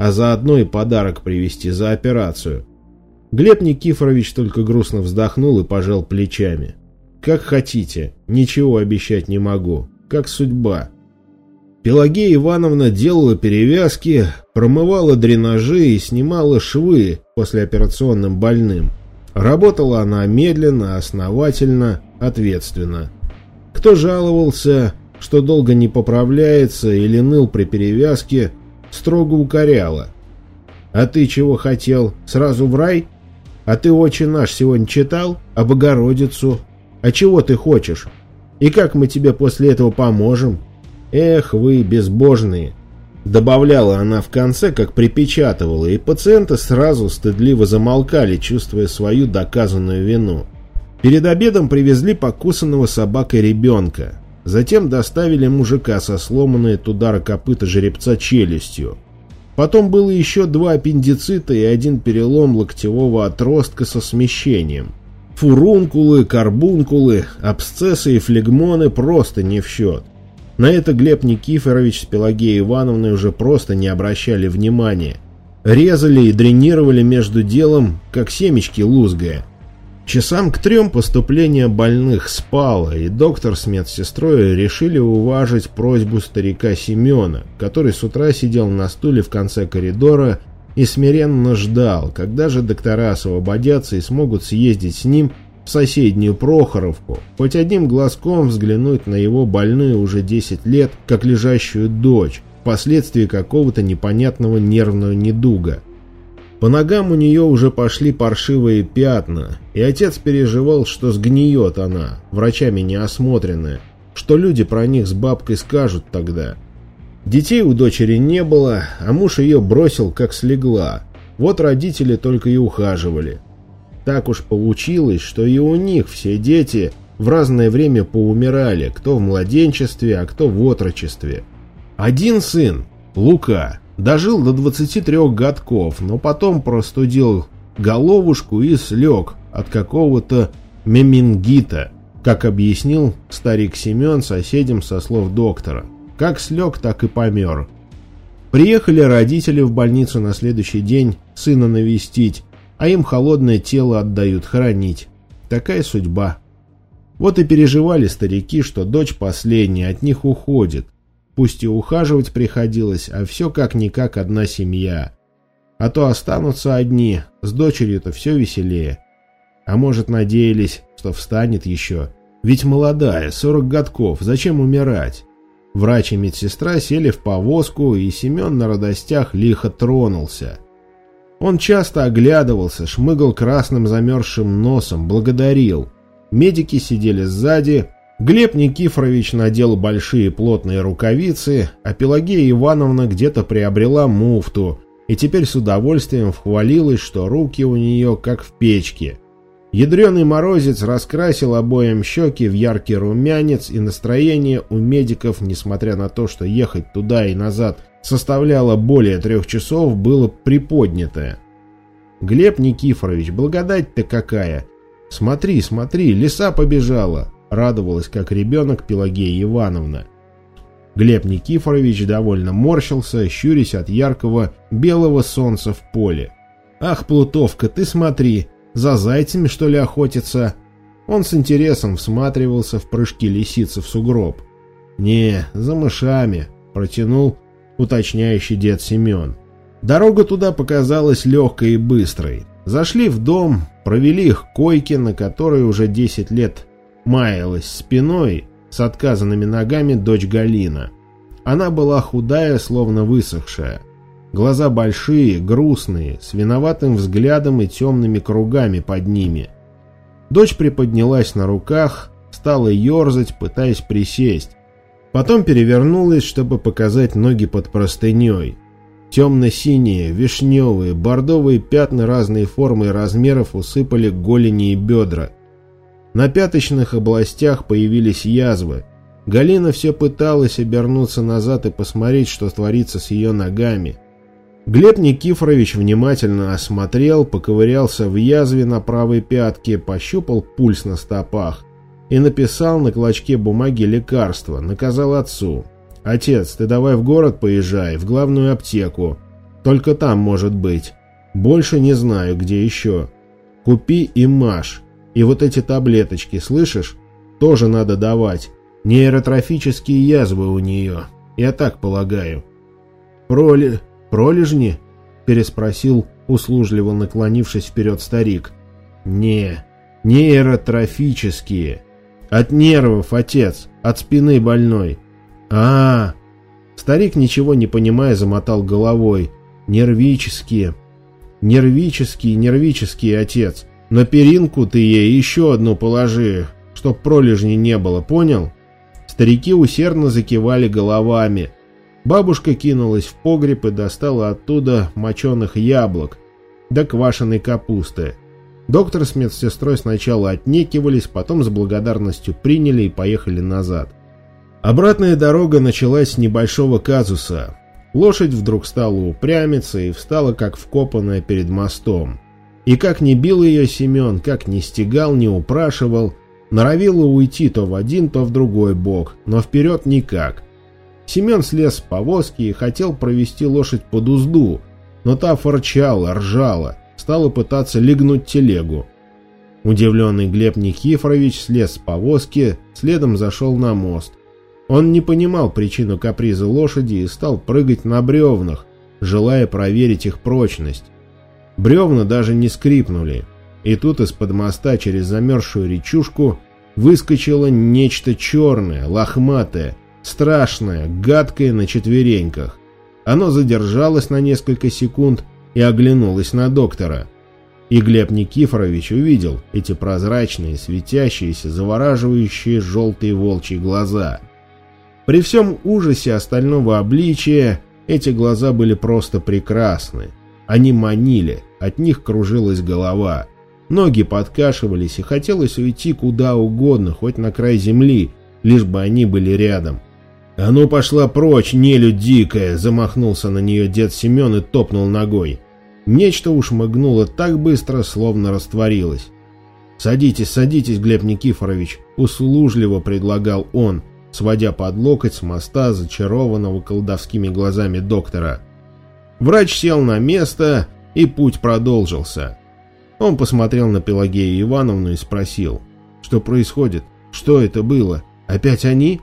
а заодно и подарок привезти за операцию. Глеб Никифорович только грустно вздохнул и пожал плечами. Как хотите, ничего обещать не могу, как судьба. Пелагея Ивановна делала перевязки, промывала дренажи и снимала швы послеоперационным больным. Работала она медленно, основательно, ответственно. Кто жаловался, что долго не поправляется или ныл при перевязке, строго укоряла. А ты чего хотел? Сразу в рай? А ты «Отче наш» сегодня читал? А Богородицу? А чего ты хочешь? И как мы тебе после этого поможем? Эх вы, безбожные! Добавляла она в конце, как припечатывала, и пациенты сразу стыдливо замолкали, чувствуя свою доказанную вину. Перед обедом привезли покусанного собакой ребенка. Затем доставили мужика со сломанной от удара копыта жеребца челюстью. Потом было еще два аппендицита и один перелом локтевого отростка со смещением. Фурункулы, карбункулы, абсцессы и флегмоны просто не в счет. На это Глеб Никифорович с Пелагеей Ивановной уже просто не обращали внимания. Резали и дренировали между делом, как семечки лузгая. Часам к трем поступление больных спало, и доктор с медсестрой решили уважить просьбу старика Семена, который с утра сидел на стуле в конце коридора и смиренно ждал, когда же доктора освободятся и смогут съездить с ним в соседнюю Прохоровку, хоть одним глазком взглянуть на его больную уже десять лет, как лежащую дочь, впоследствии какого-то непонятного нервного недуга. По ногам у нее уже пошли паршивые пятна, и отец переживал, что сгниет она, врачами не осмотренная, что люди про них с бабкой скажут тогда. Детей у дочери не было, а муж ее бросил, как слегла. Вот родители только и ухаживали. Так уж получилось, что и у них все дети в разное время поумирали, кто в младенчестве, а кто в отрочестве. Один сын, Лука, дожил до двадцати трёх годков, но потом простудил головушку и слег от какого-то менингита, как объяснил старик Семен соседям со слов доктора. Как слег, так и помер. Приехали родители в больницу на следующий день сына навестить, а им холодное тело отдают хоронить. Такая судьба. Вот и переживали старики, что дочь последняя от них уходит. Пусть и ухаживать приходилось, а все как-никак одна семья. А то останутся одни, с дочерью-то все веселее. А может, надеялись, что встанет еще. Ведь молодая, сорок годков, зачем умирать? Врач и медсестра сели в повозку, и Семен на радостях лихо тронулся. Он часто оглядывался, шмыгал красным замерзшим носом, благодарил. Медики сидели сзади. Глеб Никифорович надел большие плотные рукавицы, а Пелагея Ивановна где-то приобрела муфту и теперь с удовольствием хвалилась, что руки у нее как в печке. Ядреный морозец раскрасил обоим щеки в яркий румянец, и настроение у медиков, несмотря на то, что ехать туда и назад составляло более трех часов, было приподнятое. «Глеб Никифорович, благодать-то какая! Смотри, смотри, лиса побежала!» Радовалась, как ребенок, Пелагея Ивановна. Глеб Никифорович довольно морщился, щурясь от яркого белого солнца в поле. «Ах, Плутовка, ты смотри, за зайцами, что ли, охотится?» Он с интересом всматривался в прыжки лисицы в сугроб. «Не, за мышами», — протянул уточняющий дед Семен. Дорога туда показалась легкой и быстрой. Зашли в дом, провели их к койке, на которой уже десять лет маялась спиной с отказанными ногами дочь Галина. Она была худая, словно высохшая. Глаза большие, грустные, с виноватым взглядом и темными кругами под ними. Дочь приподнялась на руках, стала ерзать, пытаясь присесть. Потом перевернулась, чтобы показать ноги под простыней. Темно-синие, вишневые, бордовые пятна разной формы и размеров усыпали голени и бедра. На пяточных областях появились язвы. Галина все пыталась обернуться назад и посмотреть, что творится с ее ногами. Глеб Никифорович внимательно осмотрел, поковырялся в язве на правой пятке, пощупал пульс на стопах и написал на клочке бумаги лекарство, наказал отцу. «Отец, ты давай в город поезжай, в главную аптеку. Только там может быть. Больше не знаю, где еще. Купи и мажь. И вот эти таблеточки, слышишь? Тоже надо давать. Нейротрофические язвы у нее. Я так полагаю. Проли... пролежни? Переспросил, услужливо наклонившись вперед старик. Не, нейротрофические. От нервов, отец, от спины больной. А, -а, -а. Старик, ничего не понимая, замотал головой. Нервические. Нервические, нервические, отец. На перинку ты ей еще одну положи, чтоб пролежней не было, понял? Старики усердно закивали головами. Бабушка кинулась в погреб и достала оттуда моченых яблок да квашеной капусты. Доктор с медсестрой сначала отнекивались, потом с благодарностью приняли и поехали назад. Обратная дорога началась с небольшого казуса. Лошадь вдруг стала упрямиться и встала как вкопанная перед мостом. И как ни бил ее Семен, как ни стегал, ни упрашивал, норовила уйти то в один, то в другой бок, но вперед никак. Семен слез с повозки и хотел провести лошадь под узду, но та фырчала, ржала, стала пытаться легнуть телегу. Удивленный Глеб Никифорович слез с повозки, следом зашел на мост. Он не понимал причину каприза лошади и стал прыгать на бревнах, желая проверить их прочность. Бревна даже не скрипнули, и тут из-под моста через замерзшую речушку выскочило нечто черное, лохматое, страшное, гадкое на четвереньках. Оно задержалось на несколько секунд и оглянулось на доктора. И Глеб Никифорович увидел эти прозрачные, светящиеся, завораживающие желтые волчьи глаза. При всем ужасе остального обличия эти глаза были просто прекрасны. Они манили, от них кружилась голова. Ноги подкашивались, и хотелось уйти куда угодно, хоть на край земли, лишь бы они были рядом. «А ну пошла прочь, нелюдь дикая!» — замахнулся на нее дед Семен и топнул ногой. Нечто ушмыгнуло так быстро, словно растворилось. «Садитесь, садитесь, Глеб Никифорович!» — услужливо предлагал он, сводя под локоть с моста зачарованного колдовскими глазами доктора. Врач сел на место, и путь продолжился. Он посмотрел на Пелагею Ивановну и спросил: «Что происходит? Что это было? Опять они?»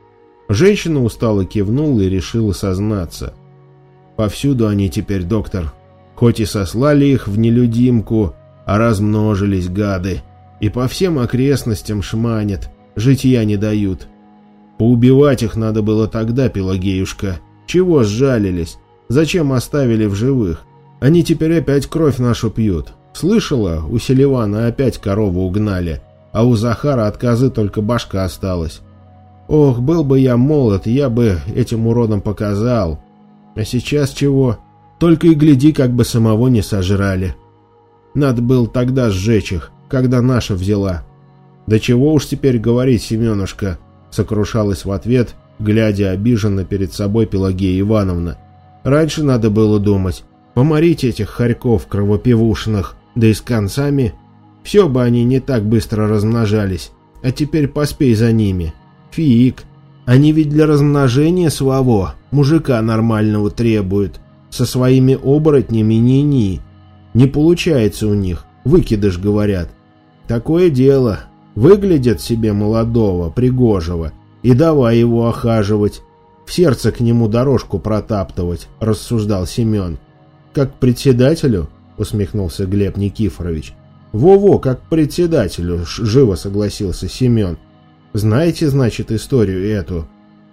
Женщина устало кивнула и решила сознаться. «Повсюду они теперь, доктор. Хоть и сослали их в нелюдимку, а размножились гады. И по всем окрестностям шманят, житья не дают. Поубивать их надо было тогда, Пелагеюшка. Чего сжалились? Зачем оставили в живых? Они теперь опять кровь нашу пьют. Слышала, у Селивана опять корову угнали, а у Захара от козы только башка осталась. Ох, был бы я молод, я бы этим уродам показал. А сейчас чего? Только и гляди, как бы самого не сожрали. Надо было тогда сжечь их, когда наша взяла». «Да чего уж теперь говорить, Семенушка», — сокрушалась в ответ, глядя обиженно перед собой Пелагея Ивановна. «Раньше надо было думать, поморить этих хорьков кровопивушных, да и с концами. Все бы они не так быстро размножались, а теперь поспей за ними. Фиг, они ведь для размножения своего мужика нормального требуют, со своими оборотнями ни-ни. Не получается у них, выкидыш, говорят. Такое дело, выглядят себе молодого, пригожего, и давай его охаживать, в сердце к нему дорожку протаптывать», — рассуждал Семен. «Как председателю?» — усмехнулся Глеб Никифорович. «Во-во, как председателю», — живо согласился Семен. «Знаете, значит, историю эту?»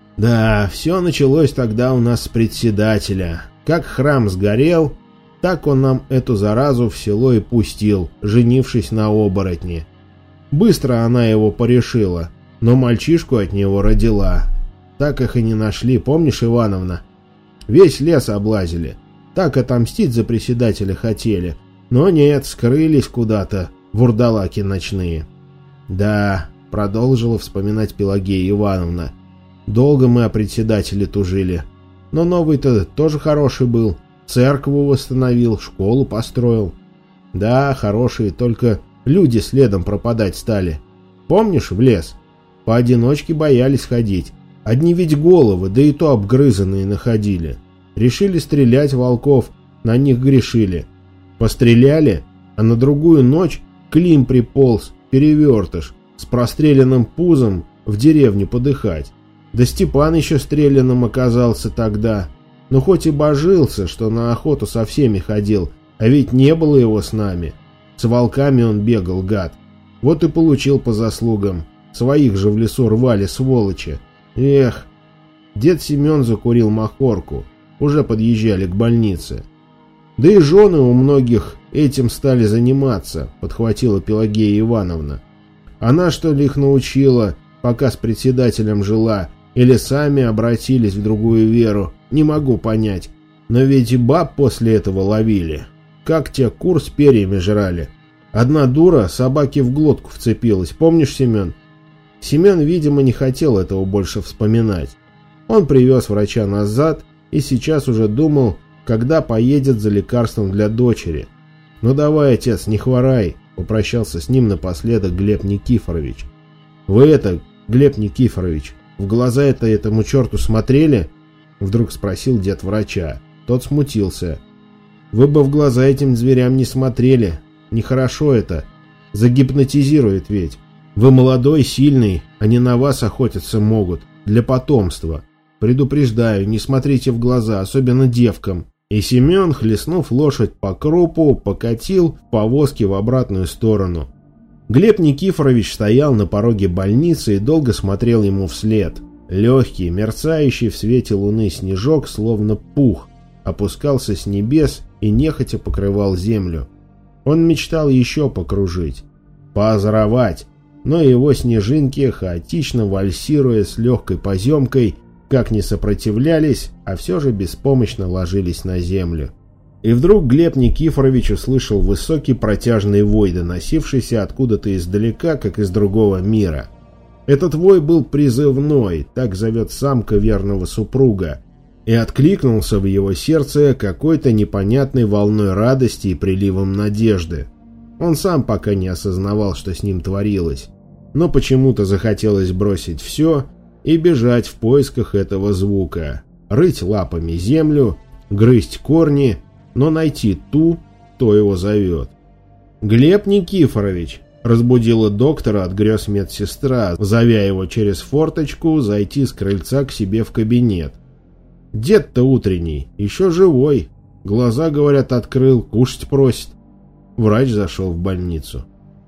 «Да, все началось тогда у нас с председателя. Как храм сгорел, так он нам эту заразу в село и пустил, женившись на оборотне. Быстро она его порешила, но мальчишку от него родила. Так их и не нашли, помнишь, Ивановна? Весь лес облазили. Так отомстить за председателя хотели, но нет, скрылись куда-то, вурдалаки ночные». «Да», — продолжила вспоминать Пелагея Ивановна, — «долго мы о председателе тужили. Но новый-то тоже хороший был, церкву восстановил, школу построил. Да, хорошие, только люди следом пропадать стали. Помнишь, в лес? Поодиночке боялись ходить. Одни ведь головы, да и то обгрызанные находили. Решили стрелять волков, на них грешили. Постреляли, а на другую ночь Клим приполз, перевертыш, с простреленным пузом в деревню подыхать. Да Степан еще стрелянным оказался тогда. Но хоть и божился, что на охоту со всеми ходил, а ведь не было его с нами. С волками он бегал, гад. Вот и получил по заслугам. Своих же в лесу рвали, сволочи. Эх. Дед Семен закурил махорку. Уже подъезжали к больнице. Да и жены у многих этим стали заниматься, подхватила Пелагея Ивановна. Она, что ли, их научила, пока с председателем жила, или сами обратились в другую веру, не могу понять. Но ведь и баб после этого ловили. Как те кур с перьями жрали. Одна дура собаке в глотку вцепилась, помнишь, Семен? Семен, видимо, не хотел этого больше вспоминать. Он привез врача назад и сейчас уже думал, когда поедет за лекарством для дочери. «Ну давай, отец, не хворай», — попрощался с ним напоследок Глеб Никифорович. «Вы это, Глеб Никифорович, в глаза это этому черту смотрели?» — вдруг спросил дед врача. Тот смутился. «Вы бы в глаза этим зверям не смотрели. Нехорошо это. Загипнотизирует ведь. Вы молодой, сильный, они на вас охотиться могут. Для потомства. Предупреждаю, не смотрите в глаза, особенно девкам». И Семен, хлестнув лошадь по крупу, покатил в повозке в обратную сторону. Глеб Никифорович стоял на пороге больницы и долго смотрел ему вслед. Легкий, мерцающий в свете луны снежок, словно пух, опускался с небес и нехотя покрывал землю. Он мечтал еще покружить, поозоровать, но его снежинки, хаотично вальсируя с легкой поземкой, как не сопротивлялись, а все же беспомощно ложились на землю. И вдруг Глеб Никифорович услышал высокий протяжный вой, доносившийся откуда-то издалека, как из другого мира. Этот вой был призывной, так зовет самка верного супруга, и откликнулся в его сердце какой-то непонятной волной радости и приливом надежды. Он сам пока не осознавал, что с ним творилось, но почему-то захотелось бросить все и бежать в поисках этого звука, рыть лапами землю, грызть корни, но найти ту, кто его зовет. «Глеб Никифорович!» — разбудила доктора от грез медсестра, зовя его через форточку зайти с крыльца к себе в кабинет. Дед-то утренний, еще живой, глаза, говорят, открыл, кушать просит. Врач зашел в больницу.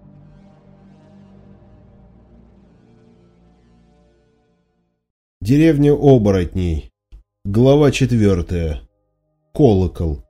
Деревня оборотней. Глава четвертая. Колокол.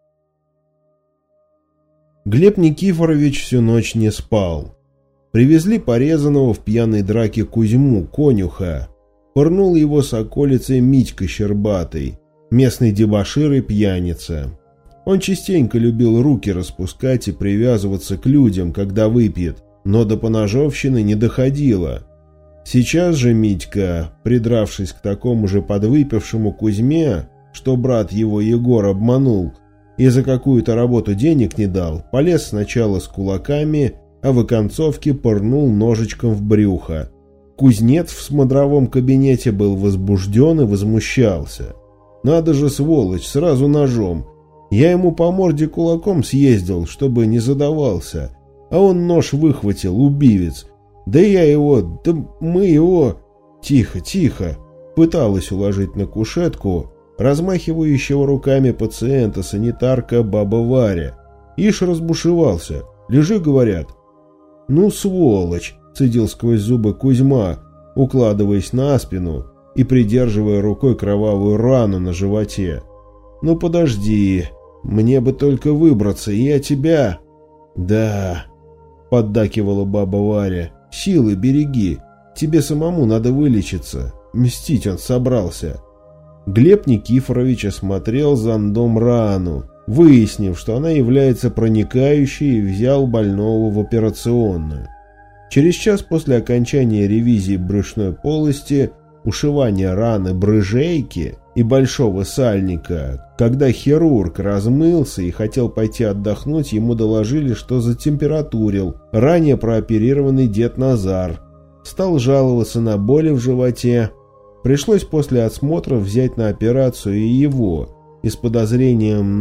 Глеб Никифорович всю ночь не спал. Привезли порезанного в пьяной драке Кузьму, конюха. Пырнул его с околицей Митька Щербатый, местный дебошир и пьяница. Он частенько любил руки распускать и привязываться к людям, когда выпьет, но до поножовщины не доходило. Сейчас же Митька, придравшись к такому же подвыпившему Кузьме, что брат его Егор обманул и за какую-то работу денег не дал, полез сначала с кулаками, а в оконцовке пырнул ножичком в брюхо. Кузнец в смотровом кабинете был возбужден и возмущался. «Надо же, сволочь, сразу ножом. Я ему по морде кулаком съездил, чтобы не задавался, а он нож выхватил, убивец. Да я его, да мы его...» «Тихо, тихо!» Пыталась уложить на кушетку размахивающего руками пациента санитарка баба Варя. Ишь разбушевался. «Лежи, — говорят». «Ну, сволочь!» — цедил сквозь зубы Кузьма, укладываясь на спину и придерживая рукой кровавую рану на животе. «Ну подожди, мне бы только выбраться, и я тебя...» «Да...» — поддакивала баба Варя. «Силы береги, тебе самому надо вылечиться. Мстить он собрался». Глеб Никифорович осмотрел зондом рану, выяснив, что она является проникающей, и взял больного в операционную. Через час после окончания ревизии брюшной полости, ушивания раны брыжейки и большого сальника, когда хирург размылся и хотел пойти отдохнуть, ему доложили, что затемпературил ранее прооперированный дед Назар. Стал жаловаться на боли в животе. Пришлось после осмотра взять на операцию и его, и с подозрением на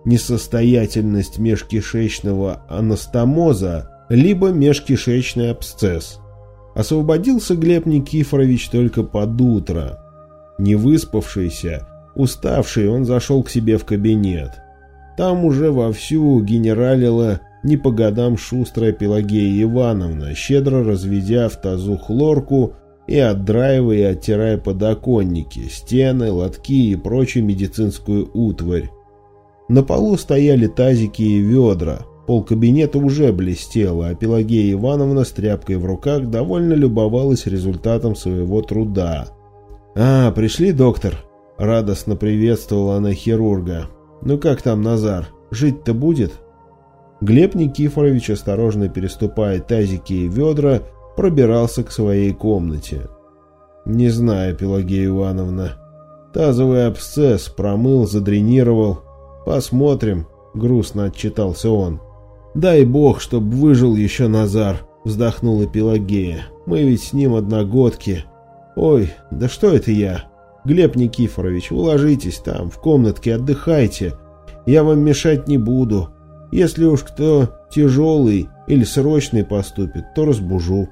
несостоятельность межкишечного анастомоза, либо межкишечный абсцесс. Освободился Глеб Никифорович только под утро. Не выспавшийся, уставший, он зашел к себе в кабинет. Там уже вовсю генералила не по годам шустрая Пелагея Ивановна, щедро разведя в тазу хлорку и отдраивая и оттирая подоконники, стены, лотки и прочую медицинскую утварь. На полу стояли тазики и ведра. Пол кабинета уже блестело, а Пелагея Ивановна с тряпкой в руках довольно любовалась результатом своего труда. «А, пришли, доктор?» — радостно приветствовала она хирурга. «Ну как там Назар? Жить-то будет?» Глеб Никифорович, осторожно переступая тазики и ведра, пробирался к своей комнате. «Не знаю, Пелагея Ивановна. Тазовый абсцесс промыл, задренировал. Посмотрим», — грустно отчитался он. «Дай бог, чтоб выжил еще Назар», — вздохнула Пелагея. «Мы ведь с ним одногодки. Ой, да что это я? Глеб Никифорович, вы ложитесь там, в комнатке, отдыхайте. Я вам мешать не буду. Если уж кто тяжелый или срочный поступит, то разбужу».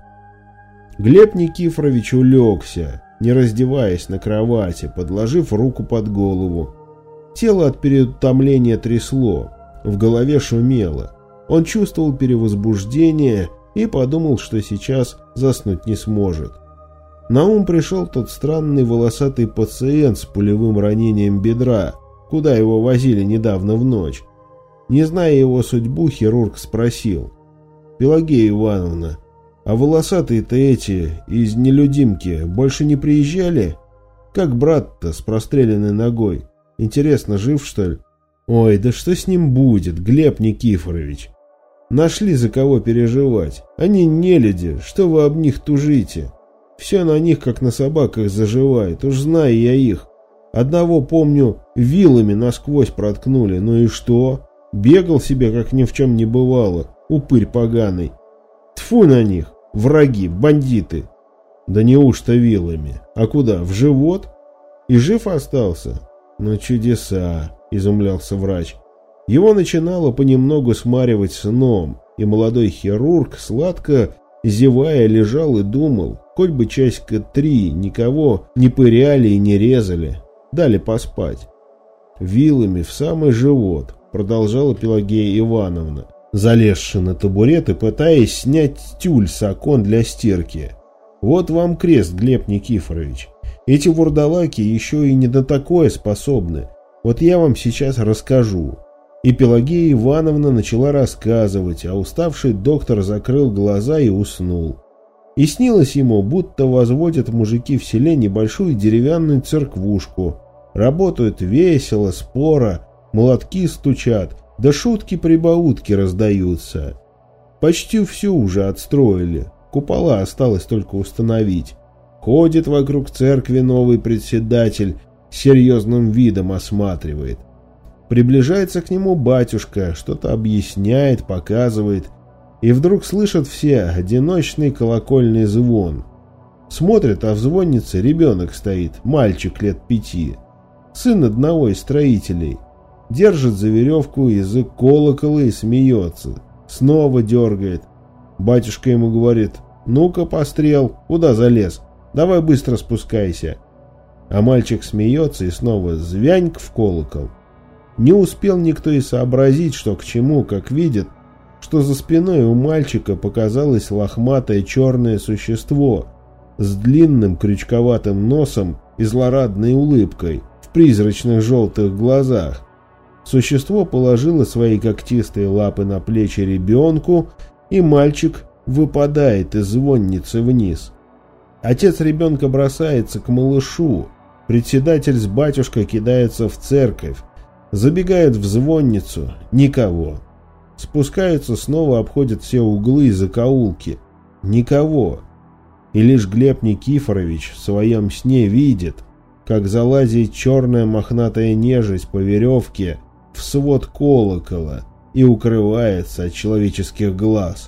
Глеб Никифорович улегся, не раздеваясь на кровати, подложив руку под голову. Тело от переутомления трясло, в голове шумело. Он чувствовал перевозбуждение и подумал, что сейчас заснуть не сможет. На ум пришел тот странный волосатый пациент с пулевым ранением бедра, куда его возили недавно в ночь. Не зная его судьбу, хирург спросил: «Пелагея Ивановна, а волосатые-то эти из нелюдимки больше не приезжали? Как брат-то с простреленной ногой? Интересно, жив, что ли?» «Ой, да что с ним будет, Глеб Никифорович? Нашли за кого переживать. Они нелюди, что вы об них тужите? Все на них, как на собаках, заживает, уж знаю я их. Одного, помню, вилами насквозь проткнули, ну и что? Бегал себе, как ни в чем не бывало, упырь поганый. Тьфу на них, враги, бандиты!» «Да неужто вилами? А куда, в живот? И жив остался?» «Ну чудеса!» — изумлялся врач. Его начинало понемногу смаривать сном, и молодой хирург, сладко зевая, лежал и думал, хоть бы часика три никого не пыряли и не резали, дали поспать. «Вилами в самый живот», — продолжала Пелагея Ивановна, залезши на табурет и пытаясь снять тюль с окон для стирки. «Вот вам крест, Глеб Никифорович. Эти вурдалаки еще и не на такое способны. Вот я вам сейчас расскажу». И Пелагея Ивановна начала рассказывать, а уставший доктор закрыл глаза и уснул. И снилось ему, будто возводят мужики в селе небольшую деревянную церквушку. Работают весело, споро, молотки стучат, да шутки-прибаутки раздаются. Почти все уже отстроили, купола осталось только установить. Ходит вокруг церкви новый председатель, с серьезным видом осматривает. Приближается к нему батюшка, что-то объясняет, показывает, и вдруг слышат все одиночный колокольный звон. Смотрят, а в звоннице ребенок стоит, мальчик лет пяти, сын одного из строителей. Держит за веревку язык колокола и смеется, снова дергает. Батюшка ему говорит: «Ну-ка, пострел, куда залез? Давай быстро спускайся». А мальчик смеется и снова звяньк в колокол. Не успел никто и сообразить, что к чему, как видит, что за спиной у мальчика показалось лохматое черное существо с длинным крючковатым носом и злорадной улыбкой в призрачных желтых глазах. Существо положило свои когтистые лапы на плечи ребенку, и мальчик выпадает из звонницы вниз. Отец ребенка бросается к малышу, председатель с батюшкой кидается в церковь, забегает в звонницу, никого. Спускаются, снова обходят все углы и закоулки, никого. И лишь Глеб Никифорович в своем сне видит, как залазит черная мохнатая нежить по веревке в свод колокола и укрывается от человеческих глаз.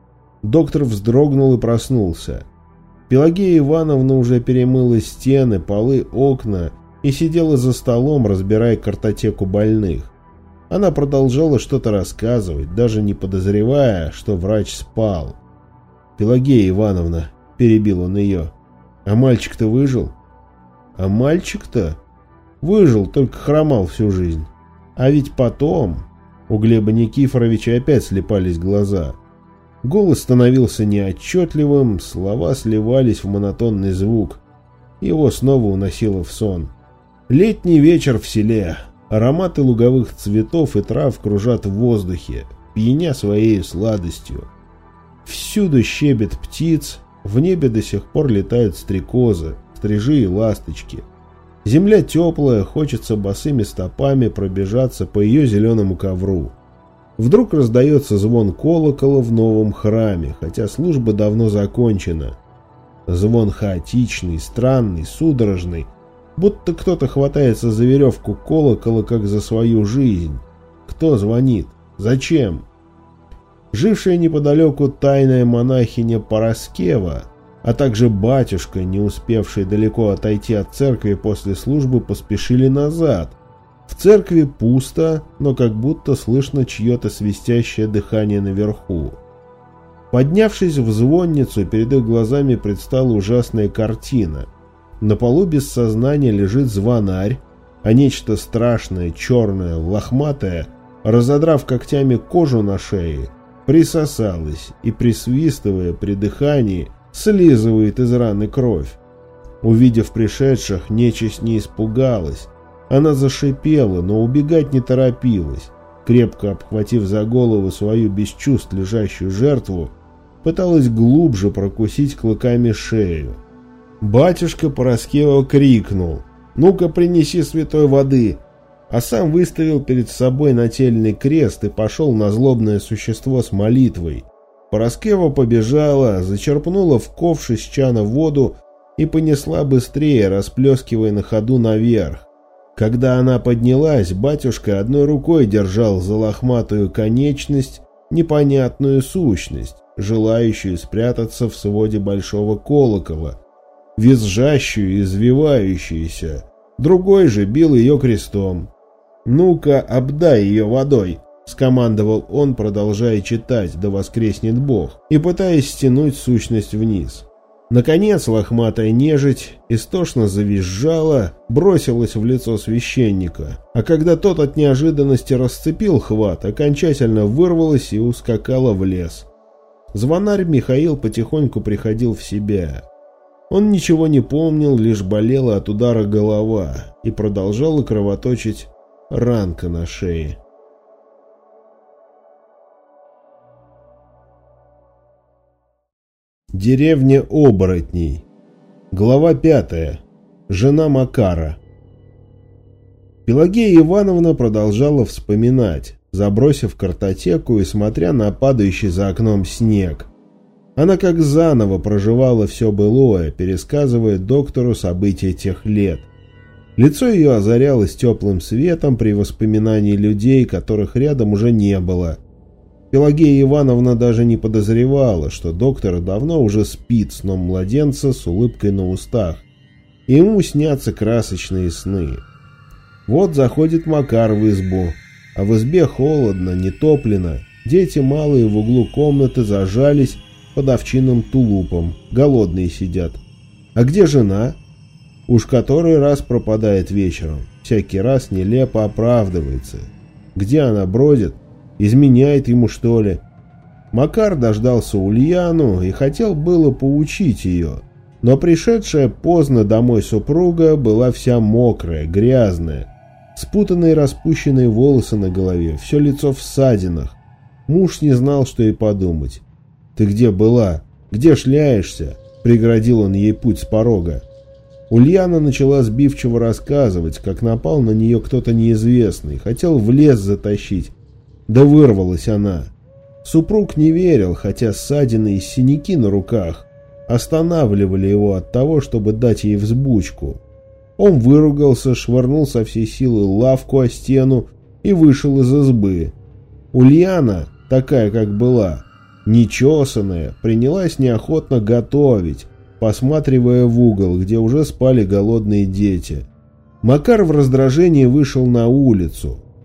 Доктор вздрогнул и проснулся. Пелагея Ивановна уже перемыла стены, полы, окна и сидела за столом, разбирая картотеку больных. Она продолжала что-то рассказывать, даже не подозревая, что врач спал. «Пелагея Ивановна», — перебил он ее, — «а мальчик-то выжил?» «А мальчик-то?» «Выжил, только хромал всю жизнь. А ведь потом...» У Глеба Никифоровича опять слепались глаза. Голос становился неотчетливым, слова сливались в монотонный звук. Его снова уносило в сон. Летний вечер в селе. Ароматы луговых цветов и трав кружат в воздухе, пьяня своей сладостью. Всюду щебет птиц, в небе до сих пор летают стрекозы, стрижи и ласточки. Земля теплая, хочется босыми стопами пробежаться по ее зеленому ковру. Вдруг раздается звон колокола в новом храме, хотя служба давно закончена. Звон хаотичный, странный, судорожный, будто кто-то хватается за веревку колокола, как за свою жизнь. Кто звонит? Зачем? Жившая неподалеку тайная монахиня Параскева, а также батюшка, не успевший далеко отойти от церкви после службы, поспешили назад. В церкви пусто, но как будто слышно чье-то свистящее дыхание наверху. Поднявшись в звонницу, перед их глазами предстала ужасная картина. На полу без сознания лежит звонарь, а нечто страшное, черное, лохматое, разодрав когтями кожу на шее, присосалось и, присвистывая при дыхании, слизывает из раны кровь. Увидев пришедших, нечисть не испугалась. Она зашипела, но убегать не торопилась. Крепко обхватив за голову свою без чувств лежащую жертву, пыталась глубже прокусить клыками шею. Батюшка Параскева крикнул: «Ну-ка, принеси святой воды!» А сам выставил перед собой нательный крест и пошел на злобное существо с молитвой. Параскева побежала, зачерпнула в ковш из чана воду и понесла быстрее, расплескивая на ходу наверх. Когда она поднялась, батюшка одной рукой держал за лохматую конечность непонятную сущность, желающую спрятаться в своде большого колокола, визжащую и извивающуюся. Другой же бил ее крестом. «Ну-ка, обдай ее водой!» — скомандовал он, продолжая читать «Да воскреснет Бог» и пытаясь стянуть сущность вниз. Наконец лохматая нежить истошно завизжала, бросилась в лицо священника, а когда тот от неожиданности расцепил хват, окончательно вырвалась и ускакала в лес. Звонарь Михаил потихоньку приходил в себя. Он ничего не помнил, лишь болела от удара голова и продолжала кровоточить ранка на шее. Деревня оборотней. Глава пятая. Жена Макара. Пелагея Ивановна продолжала вспоминать, забросив картотеку и смотря на падающий за окном снег. Она как заново проживала все былое, пересказывая доктору события тех лет. Лицо ее озарялось теплым светом при воспоминании людей, которых рядом уже не было. Пелагея Ивановна даже не подозревала, что доктор давно уже спит сном младенца с улыбкой на устах, и ему снятся красочные сны. Вот заходит Макар в избу, а в избе холодно, не топлено, дети малые в углу комнаты зажались под овчинным тулупом, голодные сидят. А где жена? Уж который раз пропадает вечером, всякий раз нелепо оправдывается. Где она бродит? Изменяет ему, что ли? Макар дождался Ульяну и хотел было поучить ее, но пришедшая поздно домой супруга была вся мокрая, грязная, спутанные распущенные волосы на голове, все лицо в ссадинах. Муж не знал, что и подумать. «Ты где была? Где шляешься?» — преградил он ей путь с порога. Ульяна начала сбивчиво рассказывать, как напал на нее кто-то неизвестный, хотел в лес затащить. Да вырвалась она. Супруг не верил, хотя ссадины и синяки на руках останавливали его от того, чтобы дать ей взбучку. Он выругался, швырнул со всей силы лавку о стену и вышел из избы. Ульяна, такая как была, нечесанная, принялась неохотно готовить, посматривая в угол, где уже спали голодные дети. Макар в раздражении вышел на улицу.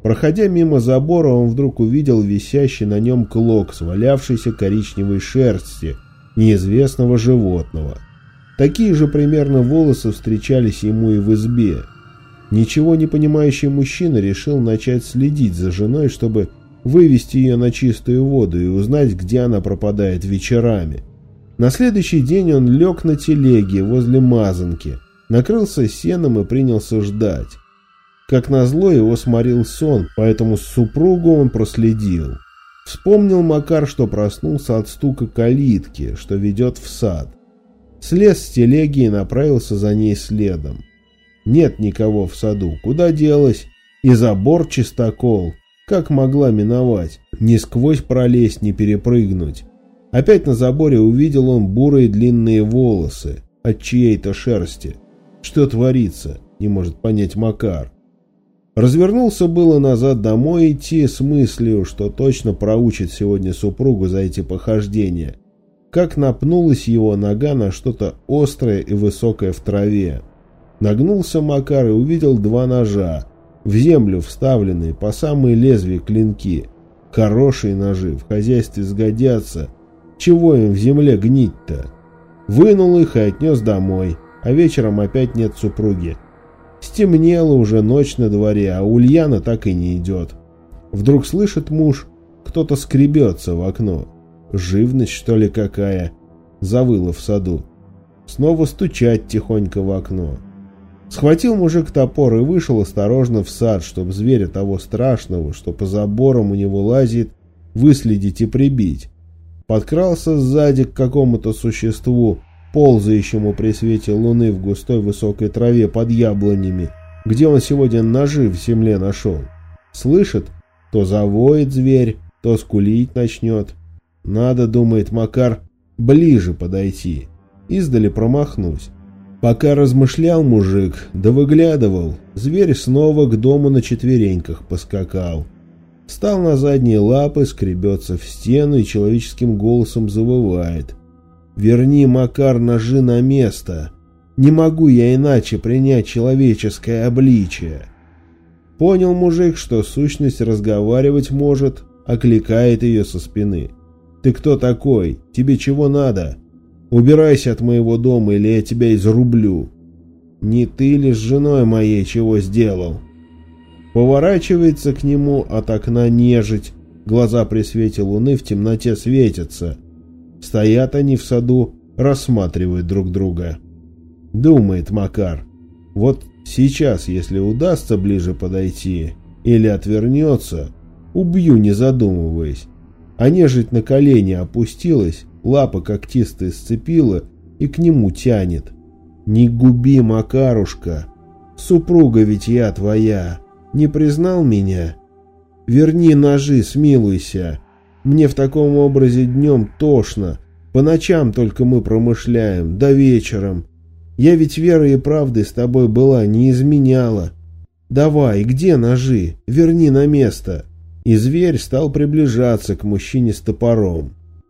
Проходя мимо забора, он вдруг увидел висящий на нем клок свалявшейся коричневой шерсти неизвестного животного. Такие же примерно волосы встречались ему и в избе. Ничего не понимающий мужчина решил начать следить за женой, чтобы вывести ее на чистую воду и узнать, где она пропадает вечерами. На следующий день он лег на телеге возле мазанки, накрылся сеном и принялся ждать. Как назло, его сморил сон, поэтому супругу он проследил. Вспомнил Макар, что проснулся от стука калитки, что ведет в сад. Слез с телеги и направился за ней следом. Нет никого в саду. Куда делась? И забор чистокол. Как могла миновать? Ни сквозь пролезть, ни перепрыгнуть. Опять на заборе увидел он бурые длинные волосы от чьей-то шерсти. Что творится? Не может понять Макар. Развернулся было назад домой идти с мыслью, что точно проучит сегодня супругу за эти похождения. Как напнулась его нога на что-то острое и высокое в траве. Нагнулся Макар и увидел два ножа, в землю вставленные по самые лезвия клинки. Хорошие ножи, в хозяйстве сгодятся. Чего им в земле гнить-то? Вынул их и отнес домой, а вечером опять нет супруги. Стемнело уже, ночь на дворе, а Ульяна так и не идет. Вдруг слышит муж, кто-то скребется в окно. Живность, что ли, какая? Завыла в саду. Снова стучать тихонько в окно. Схватил мужик топор и вышел осторожно в сад, чтоб зверя того страшного, что по заборам у него лазит, выследить и прибить. Подкрался сзади к какому-то существу, ползающему при свете луны в густой высокой траве под яблонями, где он сегодня ножи в земле нашел. Слышит, то завоет зверь, то скулить начнет. Надо, думает Макар, ближе подойти. Издали промахнусь. Пока размышлял мужик, да выглядывал, зверь снова к дому на четвереньках поскакал. Встал на задние лапы, скребется в стену и человеческим голосом завывает. «Верни, Макар, ножи на место. Не могу я иначе принять человеческое обличие». Понял мужик, что сущность разговаривать может, окликает ее со спины. «Ты кто такой? Тебе чего надо? Убирайся от моего дома, или я тебя изрублю. Не ты ли с женой моей чего сделал?» Поворачивается к нему от окна нежить, глаза при свете луны в темноте светятся. Стоят они в саду, рассматривают друг друга. Думает Макар, вот сейчас, если удастся ближе подойти или отвернется, убью, не задумываясь. А нежить на колени опустилась, лапы когтистые сцепила и к нему тянет. «Не губи, Макарушка, супруга ведь я твоя, не признал меня? Верни ножи, смилуйся, мне в таком образе днем тошно, по ночам только мы промышляем, да вечером. Я ведь верой и правдой с тобой была, не изменяла. Давай, где ножи? Верни на место». И зверь стал приближаться к мужчине с топором.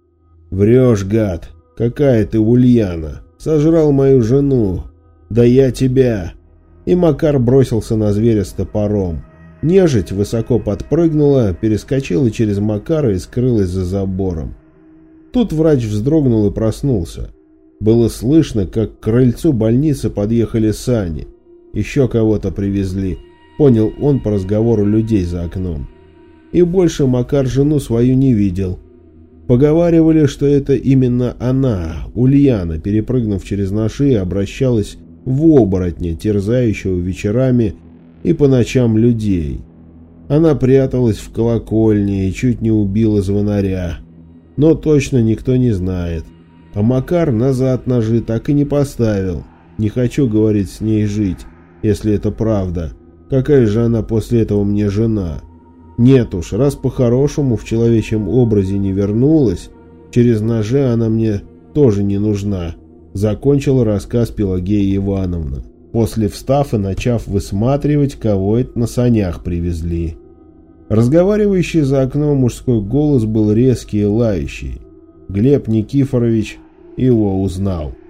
«Врешь, гад! Какая ты Ульяна! Сожрал мою жену! Да я тебя!» И Макар бросился на зверя с топором. Нежить высоко подпрыгнула, перескочила через Макара и скрылась за забором. Тут врач вздрогнул и проснулся. Было слышно, как к крыльцу больницы подъехали сани. Еще кого-то привезли, понял он по разговору людей за окном. И больше Макар жену свою не видел. Поговаривали, что это именно она, Ульяна, перепрыгнув через ножи, обращалась в оборотня, терзающего вечерами и по ночам людей. Она пряталась в колокольне и чуть не убила звонаря. Но точно никто не знает. А Макар назад ножи так и не поставил. Не хочу, говорит, с ней жить, если это правда. Какая же она после этого мне жена? Нет уж, раз по-хорошему в человечьем образе не вернулась, через ножи она мне тоже не нужна. Закончила рассказ Пелагея Ивановна, после встав и начав высматривать, кого это на санях привезли. Разговаривающий за окном мужской голос был резкий и лающий. Глеб Никифорович его узнал.